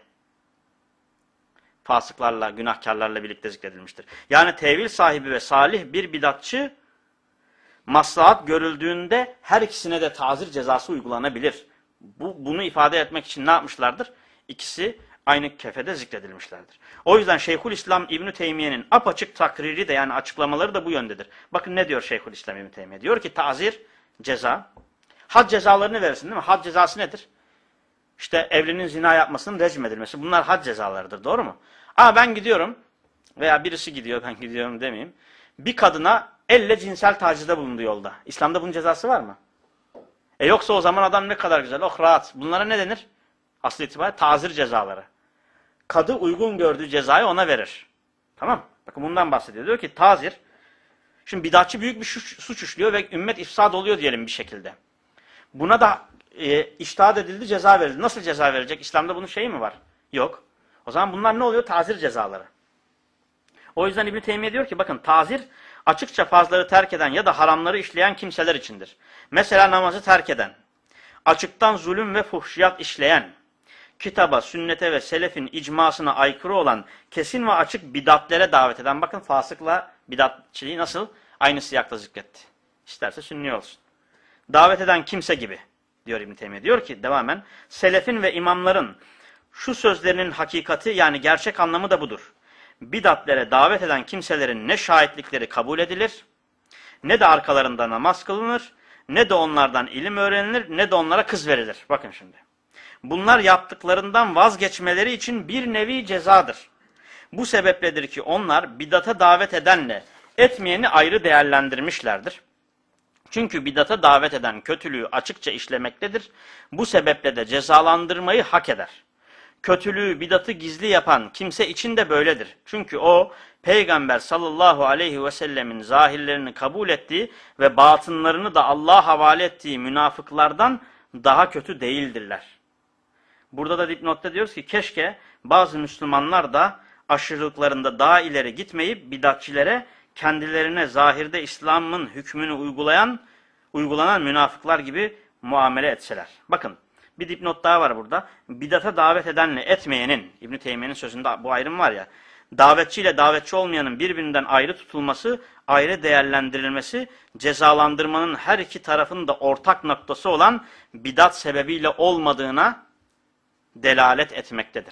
fasıklarla, günahkarlarla birlikte zikredilmiştir. Yani tevil sahibi ve salih bir bidatçı, maslahat görüldüğünde her ikisine de tazir cezası uygulanabilir. Bunu ifade etmek için ne yapmışlardır? İkisi aynı kefede zikredilmişlerdir. O yüzden Şeyhülislam İbn Teymiye'nin apaçık takriri de yani açıklamaları da bu yöndedir. Bakın ne diyor Şeyhülislam İbn Teymiye? Diyor ki tazir, ceza. Had cezalarını verirsin değil mi? Had cezası nedir? İşte evlinin zina yapmasının recm edilmesi. Bunlar had cezalarıdır. Doğru mu? Ama ben gidiyorum veya birisi gidiyor, ben gidiyorum demeyeyim. Bir kadına elle cinsel tacizde bulundu yolda. İslam'da bunun cezası var mı? Yoksa o zaman adam ne kadar güzel, oh rahat. Bunlara ne denir? Aslı itibariyle tazir cezaları. Kadı uygun gördüğü cezayı ona verir. Tamam. Bakın bundan bahsediyor. Diyor ki tazir. Şimdi bidatçı büyük bir suç işliyor ve ümmet ifsad oluyor diyelim bir şekilde. Buna da içtihat edildi, ceza verildi. Nasıl ceza verecek? İslam'da bunun şeyi mi var? Yok. O zaman bunlar ne oluyor? Tazir cezaları. O yüzden İbn Teymiye diyor ki bakın tazir açıkça farzları terk eden ya da haramları işleyen kimseler içindir. Mesela namazı terk eden, açıktan zulüm ve fuhşiyat işleyen, kitaba, sünnete ve selefin icmasına aykırı olan kesin ve açık bidatlere davet eden, bakın fasıkla bidatçiliği nasıl? Aynı siyakla zikretti. İsterse sünni olsun. Davet eden kimse gibi diyor İbn Teymiye. Diyor ki devamen selefin ve imamların şu sözlerinin hakikati yani gerçek anlamı da budur. Bidatlere davet eden kimselerin ne şahitlikleri kabul edilir, ne de arkalarında namaz kılınır, ne de onlardan ilim öğrenilir, ne de onlara kız verilir. Bakın şimdi. Bunlar yaptıklarından vazgeçmeleri için bir nevi cezadır. Bu sebepledir ki onlar bidata davet edenle etmeyeni ayrı değerlendirmişlerdir. Çünkü bidata davet eden kötülüğü açıkça işlemektedir. Bu sebeple de cezalandırmayı hak eder. Kötülüğü, bidatı gizli yapan kimse için de böyledir. Çünkü o, Peygamber sallallahu aleyhi ve sellemin zahirlerini kabul ettiği ve batınlarını da Allah'a havale ettiği münafıklardan daha kötü değildirler. Burada da dipnotta diyoruz ki keşke bazı Müslümanlar da aşırılıklarında daha ileri gitmeyip bidatçilere kendilerine zahirde İslam'ın hükmünü uygulanan münafıklar gibi muamele etseler. Bakın bir dipnot daha var burada. Bidata davet edenle etmeyenin, İbn Teymiye'nin sözünde bu ayrım var ya, davetçi ile davetçi olmayanın birbirinden ayrı tutulması, ayrı değerlendirilmesi, cezalandırmanın her iki tarafın da ortak noktası olan bidat sebebiyle olmadığına delalet etmektedir.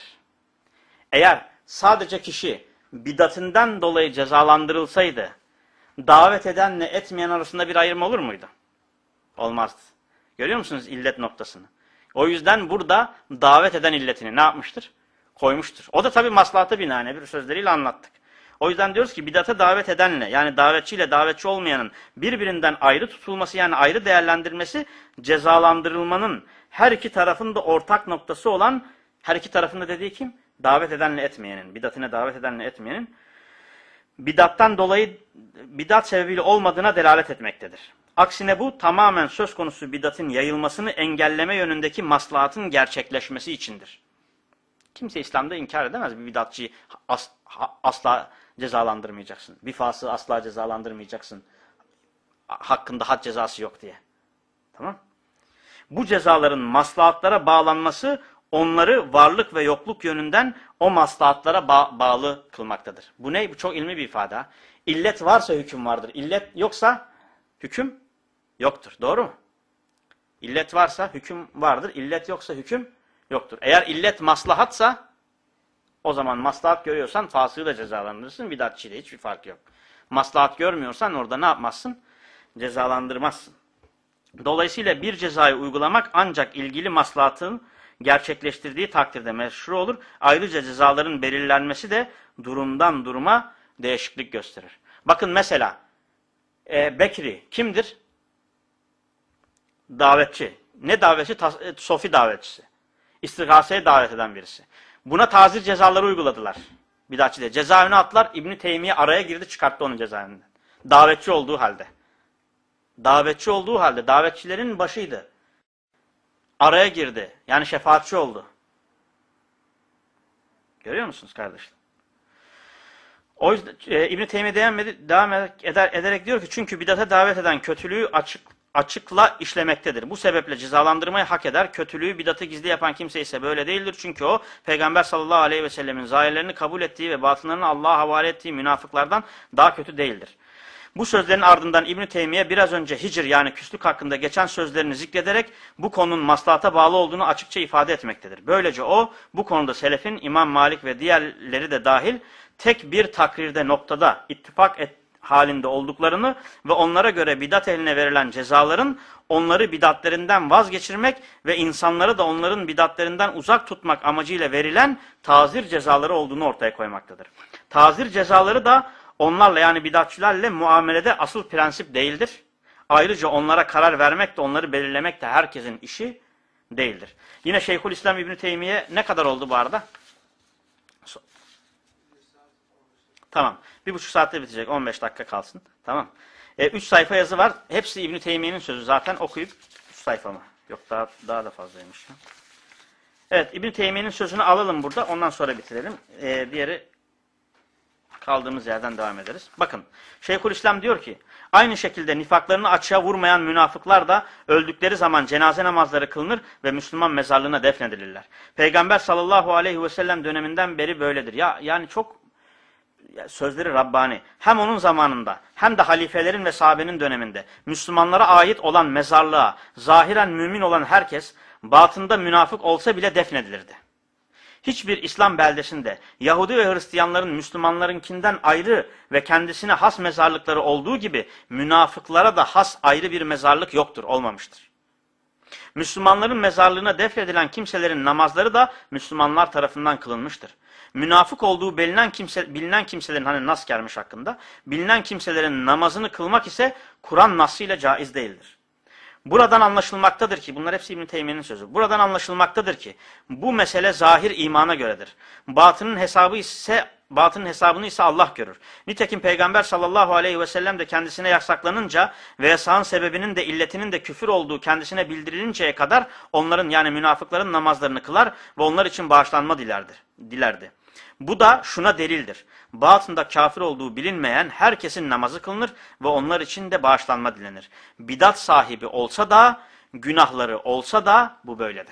Eğer sadece kişi bidatından dolayı cezalandırılsaydı, davet edenle etmeyen arasında bir ayrım olur muydu? Olmazdı. Görüyor musunuz illet noktasını? O yüzden burada davet eden illetini ne yapmıştır? Koymuştur. O da tabii maslahata binaen bir sözleriyle anlattık. O yüzden diyoruz ki bidata davet edenle yani davetçiyle davetçi olmayanın birbirinden ayrı tutulması yani ayrı değerlendirilmesi cezalandırılmanın her iki tarafın da ortak noktası olan her iki tarafında dediği kim? Davet edenle etmeyenin, bidatine davet edenle etmeyenin bidattan dolayı bidat sebebiyle olmadığına delalet etmektedir. Aksine bu tamamen söz konusu bidatın yayılmasını engelleme yönündeki maslahatın gerçekleşmesi içindir. Kimse İslam'da inkar edemez bir bidatçıyı asla cezalandırmayacaksın. Bir fasığı asla cezalandırmayacaksın. Hakkında had cezası yok diye. Tamam? Bu cezaların maslahatlara bağlanması onları varlık ve yokluk yönünden o maslahatlara bağlı kılmaktadır. Bu ne? Bu çok ilmi bir ifade. İllet varsa hüküm vardır. İllet yoksa hüküm yoktur. Doğru mu? İllet varsa hüküm vardır. İllet yoksa hüküm yoktur. Eğer illet maslahatsa o zaman maslahat görüyorsan fasığı da cezalandırırsın. Bidatçıyla hiçbir fark yok. Maslahat görmüyorsan orada ne yapmazsın? Cezalandırmazsın. Dolayısıyla bir cezayı uygulamak ancak ilgili maslahatın gerçekleştirdiği takdirde meşru olur. Ayrıca cezaların belirlenmesi de durumdan duruma değişiklik gösterir. Bakın mesela Bekri kimdir? Davetçi. Ne davetçi? Sofi davetçisi. İstigaseye davet eden birisi. Buna tazir cezaları uyguladılar. Bidatçı diye. Cezaevine attılar. İbn Teymiye araya girdi çıkarttı onu cezaevinden. Davetçi olduğu halde. Davetçi olduğu halde. Davetçilerin başıydı. Araya girdi. Yani şefaatçi oldu. Görüyor musunuz kardeşler? O yüzden İbn Teymiye devam ederek diyor ki çünkü bidata davet eden kötülüğü açıkla işlemektedir. Bu sebeple cezalandırmayı hak eder. Kötülüğü, bidatı gizli yapan kimse ise böyle değildir. Çünkü o Peygamber sallallahu aleyhi ve sellemin zahirlerini kabul ettiği ve batınlarını Allah'a havale ettiği münafıklardan daha kötü değildir. Bu sözlerin ardından İbn-i Teymiye biraz önce hicr yani küslük hakkında geçen sözlerini zikrederek bu konunun maslahata bağlı olduğunu açıkça ifade etmektedir. Böylece o bu konuda selefin İmam Malik ve diğerleri de dahil tek bir takrirde noktada ittifak halinde olduklarını ve onlara göre bidat ehline verilen cezaların onları bidatlerinden vazgeçirmek ve insanları da onların bidatlerinden uzak tutmak amacıyla verilen tazir cezaları olduğunu ortaya koymaktadır. Tazir cezaları da onlarla yani bidatçilerle muamelede asıl prensip değildir. Ayrıca onlara karar vermek de onları belirlemek de herkesin işi değildir. Yine Şeyhülislam İbn Teymiye ne kadar oldu bu arada? Tamam. 1,5 saatte bitecek. 15 dakika kalsın. Tamam. 3 sayfa yazı var. Hepsi İbn Teymiye'nin sözü zaten okuyup 3 sayfa mı? Yok daha da fazlaymış. Evet, İbn Teymiye'nin sözünü alalım burada. Ondan sonra bitirelim. Diğeri kaldığımız yerden devam ederiz. Bakın, Şeyhülislam diyor ki, aynı şekilde nifaklarını açığa vurmayan münafıklar da öldükleri zaman cenaze namazları kılınır ve Müslüman mezarlığına defnedilirler. Peygamber sallallahu aleyhi ve sellem döneminden beri böyledir. Yani çok sözleri Rabbani. Hem onun zamanında hem de halifelerin ve sahabenin döneminde Müslümanlara ait olan mezarlığa zahiren mümin olan herkes batında münafık olsa bile defnedilirdi. Hiçbir İslam beldesinde Yahudi ve Hristiyanların Müslümanlarınkinden ayrı ve kendisine has mezarlıkları olduğu gibi münafıklara da has ayrı bir mezarlık yoktur, olmamıştır. Müslümanların mezarlığına defnedilen kimselerin namazları da Müslümanlar tarafından kılınmıştır. Münafık olduğu bilinen kimselerin hani nas gelmiş hakkında, bilinen kimselerin namazını kılmak ise Kur'an nasıyla caiz değildir. Buradan anlaşılmaktadır ki, bunlar hepsi İbn Teymiye'nin sözü. Buradan anlaşılmaktadır ki bu mesele zahir imana göredir. Batının hesabını ise Allah görür. Nitekim Peygamber sallallahu aleyhi ve sellem de kendisine yasaklanınca ve yasağın sebebinin de illetinin de küfür olduğu kendisine bildirilinceye kadar onların yani münafıkların namazlarını kılar ve onlar için bağışlanma dilerdi. Bu da şuna delildir. Batında kafir olduğu bilinmeyen herkesin namazı kılınır ve onlar için de bağışlanma dilenir. Bidat sahibi olsa da, günahları olsa da bu böyledir.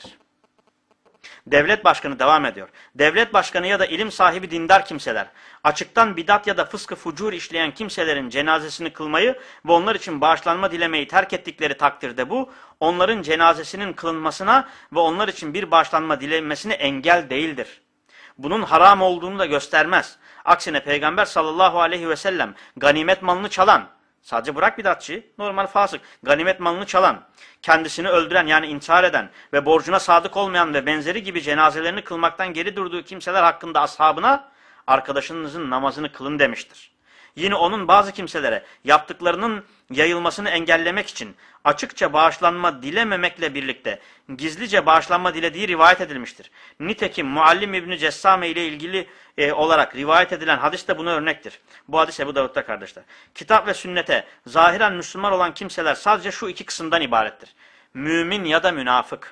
Devlet başkanı devam ediyor. Devlet başkanı ya da ilim sahibi dindar kimseler, açıktan bidat ya da fıskı fucur işleyen kimselerin cenazesini kılmayı ve onlar için bağışlanma dilemeyi terk ettikleri takdirde bu, onların cenazesinin kılınmasına ve onlar için bir bağışlanma dilenmesine engel değildir. Bunun haram olduğunu da göstermez. Aksine Peygamber sallallahu aleyhi ve sellem ganimet malını çalan, sadece bırak bidatçı, normal fasık, ganimet malını çalan, kendisini öldüren yani intihar eden ve borcuna sadık olmayan ve benzeri gibi cenazelerini kılmaktan geri durduğu kimseler hakkında ashabına arkadaşınızın namazını kılın demiştir. Yine onun bazı kimselere yaptıklarının yayılmasını engellemek için açıkça bağışlanma dilememekle birlikte gizlice bağışlanma dilediği rivayet edilmiştir. Nitekim Muallim İbni Cessame ile ilgili olarak rivayet edilen hadis de buna örnektir. Bu hadis Ebu Davud'da kardeşler. Kitap ve sünnete zahiren Müslüman olan kimseler sadece şu iki kısımdan ibarettir. Mümin ya da münafık.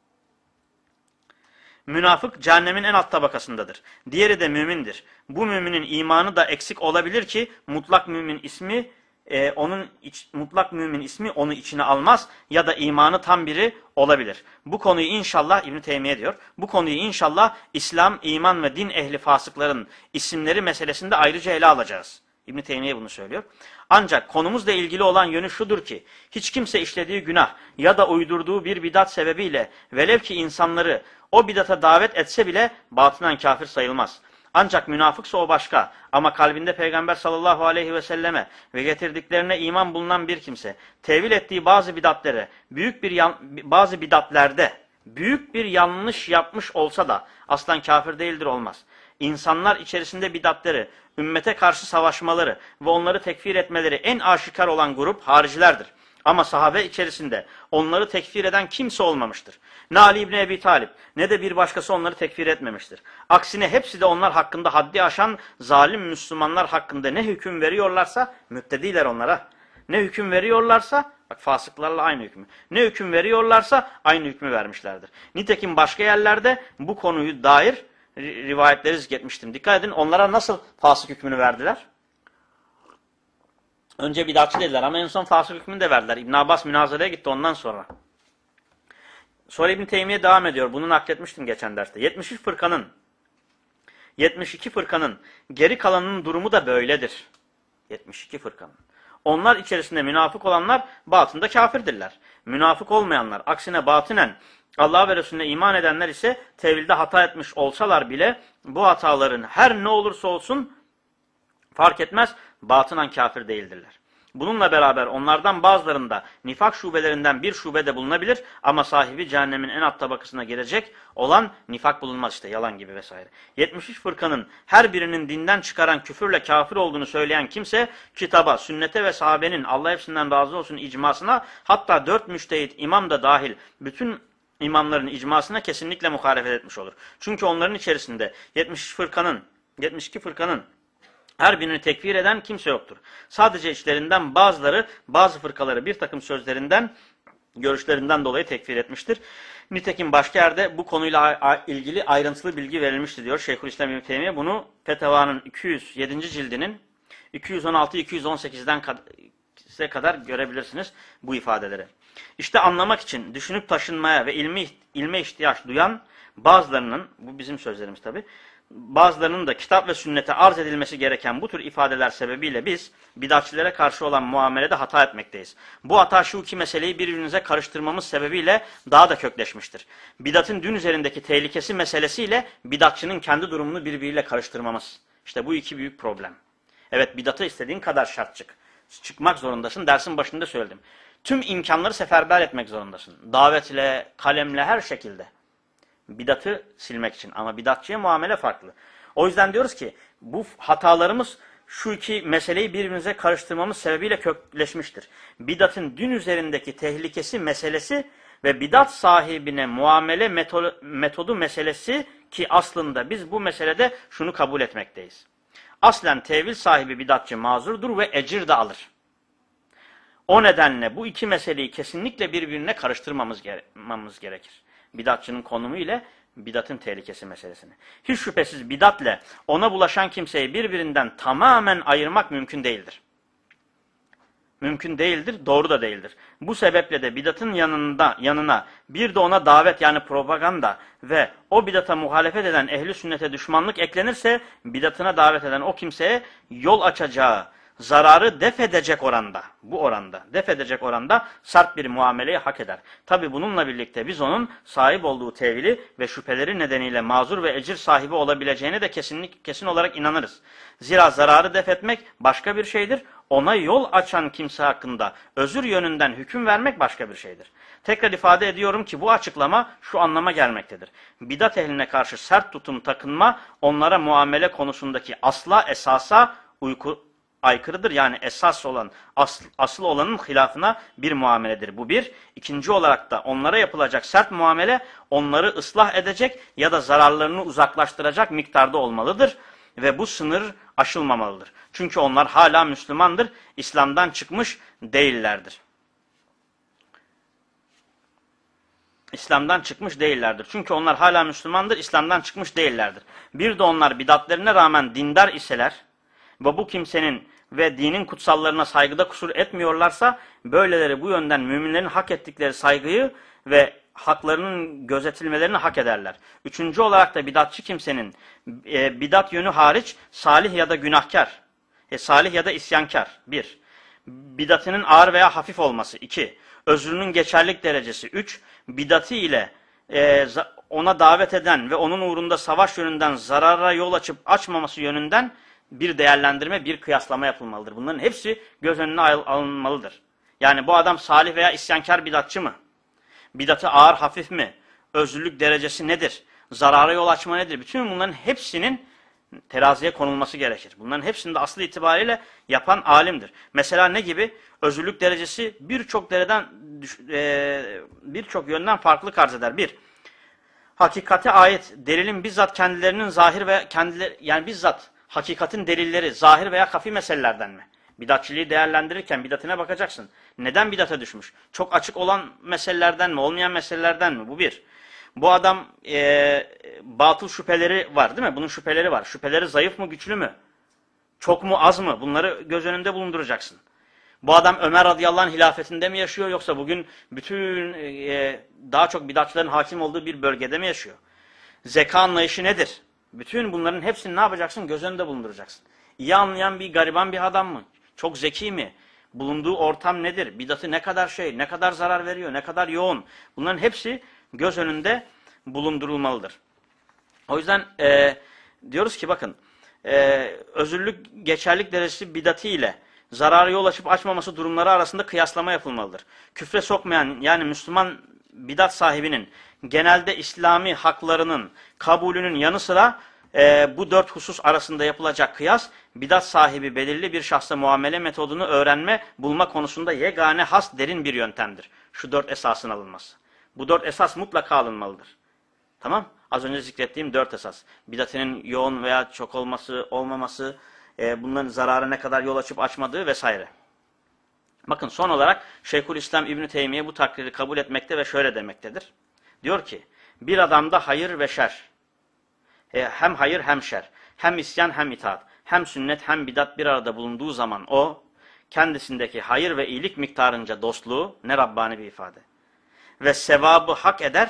Münafık cehennemin en alt tabakasındadır. Diğeri de mümindir. Bu müminin imanı da eksik olabilir ki mutlak mümin ismi onu içine almaz ya da imanı tam biri olabilir. Bu konuyu inşallah İbn Teymiye diyor. Bu konuyu inşallah İslam, iman ve din ehli fasıkların isimleri meselesinde ayrıca ele alacağız. İbn Teymiye bunu söylüyor. Ancak konumuzla ilgili olan yönü şudur ki hiç kimse işlediği günah ya da uydurduğu bir bidat sebebiyle velev ki insanları o bidata davet etse bile batınen kafir sayılmaz. Ancak münafıksa o başka. Ama kalbinde Peygamber sallallahu aleyhi ve selleme ve getirdiklerine iman bulunan bir kimse tevil ettiği bazı bidatlerde büyük bir yanlış yapmış olsa da aslan kafir değildir, olmaz. İnsanlar içerisinde bidatları, ümmete karşı savaşmaları ve onları tekfir etmeleri en aşikar olan grup haricilerdir. Ama sahabe içerisinde onları tekfir eden kimse olmamıştır. Ne Ali İbni Ebi Talib ne de bir başkası onları tekfir etmemiştir. Aksine hepsi de onlar hakkında haddi aşan zalim Müslümanlar hakkında ne hüküm veriyorlarsa, müptediler onlara, ne hüküm veriyorlarsa, bak fasıklarla aynı hükmü, ne hüküm veriyorlarsa aynı hükmü vermişlerdir. Nitekim başka yerlerde bu konuyu dair rivayetleri zikretmiştim. Dikkat edin, onlara nasıl fasık hükmünü verdiler? Önce bidatçı dediler ama en son fasık hükmünü de verdiler. İbn Abbas münazaraya gitti ondan sonra. Sonra İbn Teymiye devam ediyor. Bunu nakletmiştim geçen derste. 72 fırkanın geri kalanının durumu da böyledir. 72 fırkanın. Onlar içerisinde münafık olanlar batında kafirdirler. Münafık olmayanlar, aksine batinen Allah ve Resulüne iman edenler ise tevilde hata etmiş olsalar bile bu hataların her ne olursa olsun fark etmez, batınan kafir değildirler. Bununla beraber onlardan bazılarında nifak şubelerinden bir şube de bulunabilir ama sahibi cehennemin en alt tabakasına girecek olan nifak bulunmaz, işte yalan gibi vesaire. 73 fırkanın her birinin dinden çıkaran küfürle kafir olduğunu söyleyen kimse kitaba, sünnete ve sahabenin Allah hepsinden razı olsun icmasına, hatta 4 müştehit imam da dahil bütün imamların icmasına kesinlikle muhalefet etmiş olur. Çünkü onların içerisinde 72 fırkanın her birini tekfir eden kimse yoktur. Sadece içlerinden bazıları bazı fırkaları bir takım sözlerinden, görüşlerinden dolayı tekfir etmiştir. Nitekim başka yerde bu konuyla ilgili ayrıntılı bilgi verilmiştir diyor Şeyhülislam İbn Teymiye. Bunu Fetava'nın 207. cildinin 216-218'den kadar görebilirsiniz bu ifadeleri. İşte anlamak için düşünüp taşınmaya ve ilme ihtiyaç duyan bazılarının, bu bizim sözlerimiz tabi, bazılarının da kitap ve sünnete arz edilmesi gereken bu tür ifadeler sebebiyle biz bidatçilere karşı olan muamelede hata etmekteyiz. Bu hata şu iki meseleyi birbirinize karıştırmamız sebebiyle daha da kökleşmiştir. Bidatın dün üzerindeki tehlikesi meselesiyle bidatçının kendi durumunu birbiriyle karıştırmamız. İşte bu iki büyük problem. Evet, bidata istediğin kadar şart çık. Çıkmak zorundasın. Dersin başında söyledim. Tüm imkanları seferber etmek zorundasın. Davetle, kalemle, her şekilde. Bidatı silmek için. Ama bidatçıya muamele farklı. O yüzden diyoruz ki bu hatalarımız şu iki meseleyi birbirimize karıştırmamız sebebiyle kökleşmiştir. Bidatın dün üzerindeki tehlikesi meselesi ve bidat sahibine muamele metodu meselesi, ki aslında biz bu meselede şunu kabul etmekteyiz. Aslen tevil sahibi bidatçı mazurdur ve ecir de alır. O nedenle bu iki meseleyi kesinlikle birbirine karıştırmamamız gerekir. Bidatçının konumu ile bidatın tehlikesi meselesini. Hiç şüphesiz bidatle ona bulaşan kimseyi birbirinden tamamen ayırmak mümkün değildir. Mümkün değildir, doğru da değildir. Bu sebeple de bidatın yanına bir de ona davet, yani propaganda ve o bidata muhalefet eden ehli sünnete düşmanlık eklenirse bidatına davet eden o kimseye yol açacağı zararı defedecek oranda sert bir muameleyi hak eder. Tabi bununla birlikte biz onun sahip olduğu tevili ve şüpheleri nedeniyle mazur ve ecir sahibi olabileceğine de kesin olarak inanırız. Zira zararı defetmek başka bir şeydir. Ona yol açan kimse hakkında özür yönünden hüküm vermek başka bir şeydir. Tekrar ifade ediyorum ki bu açıklama şu anlama gelmektedir. Bidat ehline karşı sert tutum takınma, onlara muamele konusundaki asla esasa aykırıdır. Yani esas olan, asıl olanın hilafına bir muameledir. Bu bir. İkinci olarak da onlara yapılacak sert muamele onları ıslah edecek ya da zararlarını uzaklaştıracak miktarda olmalıdır. Ve bu sınır aşılmamalıdır. Çünkü onlar hala Müslümandır, İslam'dan çıkmış değillerdir. İslam'dan çıkmış değillerdir. Çünkü onlar hala Müslümandır, İslam'dan çıkmış değillerdir. Bir de onlar bidatlerine rağmen dindar iseler ve bu kimsenin ve dinin kutsallarına saygıda kusur etmiyorlarsa, böyleleri bu yönden müminlerin hak ettikleri saygıyı ve haklarının gözetilmelerini hak ederler. Üçüncü olarak da bidatçı kimsenin bidat yönü hariç salih ya da günahkar, salih ya da isyankar. 1. Bidatının ağır veya hafif olması. 2. Özrünün geçerlik derecesi. 3. Bidatı ile ona davet eden ve onun uğrunda savaş yönünden zarara yol açıp açmaması yönünden bir değerlendirme, bir kıyaslama yapılmalıdır. Bunların hepsi göz önüne alınmalıdır. Yani bu adam salih veya isyankar bidatçı mı? Bidatı ağır hafif mi? Özürlük derecesi nedir? Zarara yol açma nedir? Bütün bunların hepsinin teraziye konulması gerekir. Bunların hepsini de aslı itibariyle yapan alimdir. Mesela ne gibi? Özürlük derecesi birçok yönden farklı arz eder. 1. Hakikate ait delilin bizzat kendilerinin zahir ve bizzat hakikatin delilleri zahir veya hafi meselelerden mi? Bidatçiliği değerlendirirken bidatine bakacaksın. Neden bidata düşmüş? Çok açık olan meselelerden mi? Olmayan meselelerden mi? Bu bir. Bu adam batıl şüpheleri var değil mi? Bunun şüpheleri var. Şüpheleri zayıf mı, güçlü mü? Çok mu, az mı? Bunları göz önünde bulunduracaksın. Bu adam Ömer radıyallahu anh hilafetinde mi yaşıyor, yoksa bugün bütün daha çok bidatçıların hakim olduğu bir bölgede mi yaşıyor? Zeka anlayışı nedir? Bütün bunların hepsini ne yapacaksın? Göz önünde bulunduracaksın. İyi anlayan bir gariban bir adam mı? Çok zeki mi? bulunduğu ortam nedir, bidatı ne kadar ne kadar zarar veriyor, ne kadar yoğun. Bunların hepsi göz önünde bulundurulmalıdır. O yüzden diyoruz ki bakın, özürlük geçerlilik derecesi bidati ile zararı yol açıp açmaması durumları arasında kıyaslama yapılmalıdır. Küfre sokmayan yani Müslüman bidat sahibinin genelde İslami haklarının kabulünün yanı sıra bu 4 husus arasında yapılacak kıyas, bidat sahibi belirli bir şahsa muamele metodunu öğrenme, bulma konusunda yegane has derin bir yöntemdir. Şu 4 esasın alınması. Bu 4 esas mutlaka alınmalıdır. Tamam? Az önce zikrettiğim 4 esas. Bidatinin yoğun veya çok olması, olmaması, bunların zarara ne kadar yol açıp açmadığı vesaire. Bakın son olarak Şeyhülislam İbn Teymiye bu takriri kabul etmekte ve şöyle demektedir. Diyor ki, bir adamda hayır ve şer, hem hayır hem şer, hem isyan hem itaat, hem sünnet hem bidat bir arada bulunduğu zaman o, kendisindeki hayır ve iyilik miktarınca dostluğu, ne Rabbani bir ifade, ve sevabı hak eder,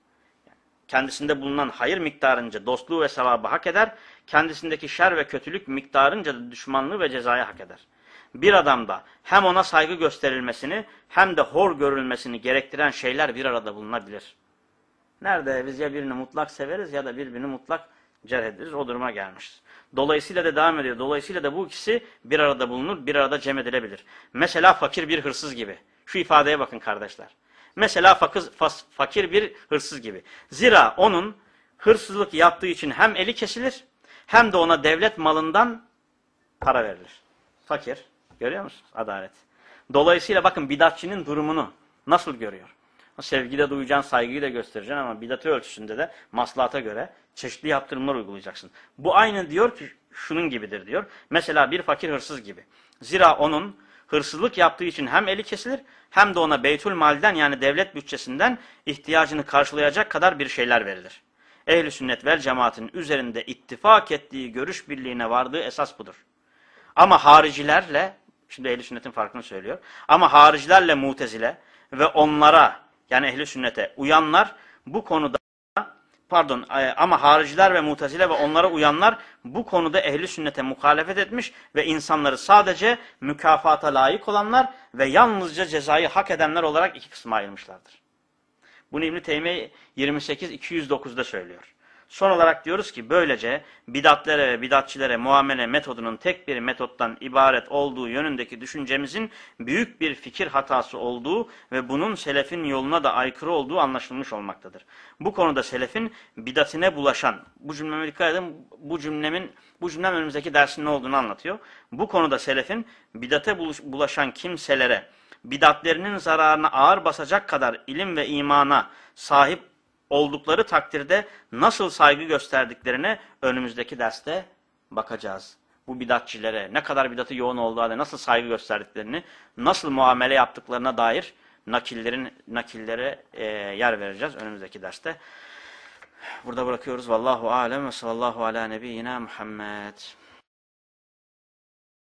kendisinde bulunan hayır miktarınca dostluğu ve sevabı hak eder, kendisindeki şer ve kötülük miktarınca da düşmanlığı ve cezayı hak eder. Bir adamda hem ona saygı gösterilmesini hem de hor görülmesini gerektiren şeyler bir arada bulunabilir. Nerede? Biz ya birini mutlak severiz ya da birbirini mutlak cerh ederiz. O duruma gelmişiz. Dolayısıyla da devam ediyor. Dolayısıyla da bu ikisi bir arada bulunur, bir arada cem edilebilir. Mesela fakir bir hırsız gibi. Şu ifadeye bakın kardeşler. Mesela fakir bir hırsız gibi. Zira onun hırsızlık yaptığı için hem eli kesilir hem de ona devlet malından para verilir. Fakir. Görüyor musunuz? Adalet. Dolayısıyla bakın bidatçının durumunu nasıl görüyor? Sevgi de duyacaksın, saygıyı da göstereceksin ama bidatı ölçüsünde de maslahata göre çeşitli yaptırımlar uygulayacaksın. Bu aynı diyor ki şunun gibidir diyor. Mesela bir fakir hırsız gibi. Zira onun hırsızlık yaptığı için hem eli kesilir hem de ona beytül malden yani devlet bütçesinden ihtiyacını karşılayacak kadar bir şeyler verilir. Ehl-i sünnet vel cemaatin üzerinde ittifak ettiği görüş birliğine vardığı esas budur. Ama haricilerle, şimdi ehl-i sünnetin farkını söylüyor, ama haricilerle mutezile ve onlara yani ehl-i sünnete uyanlar bu konuda ama hariciler ve mutezile ve onlara uyanlar bu konuda ehli sünnete muhalefet etmiş ve insanları sadece mükafata layık olanlar ve yalnızca cezayı hak edenler olarak iki kısma ayırmışlardır. Bunu İbn Teymiye 28-209'da söylüyor. Son olarak diyoruz ki böylece bidatlere ve bidatçilere muamele metodunun tek bir metottan ibaret olduğu yönündeki düşüncemizin büyük bir fikir hatası olduğu ve bunun selefin yoluna da aykırı olduğu anlaşılmış olmaktadır. Bu konuda selefin bidatine bulaşan, bu cümleme dikkat edin, bu cümlem önümüzdeki dersin ne olduğunu anlatıyor. Bu konuda selefin bidate bulaşan kimselere bidatlerinin zararına ağır basacak kadar ilim ve imana sahip oldukları takdirde nasıl saygı gösterdiklerine önümüzdeki derste bakacağız. Bu bidatçilere ne kadar bidatı yoğun olduğu halde nasıl saygı gösterdiklerini, nasıl muamele yaptıklarına dair nakillere yer vereceğiz önümüzdeki derste. Burada bırakıyoruz. Vallahu alem ve sallallahu ala nebiyyina Muhammed.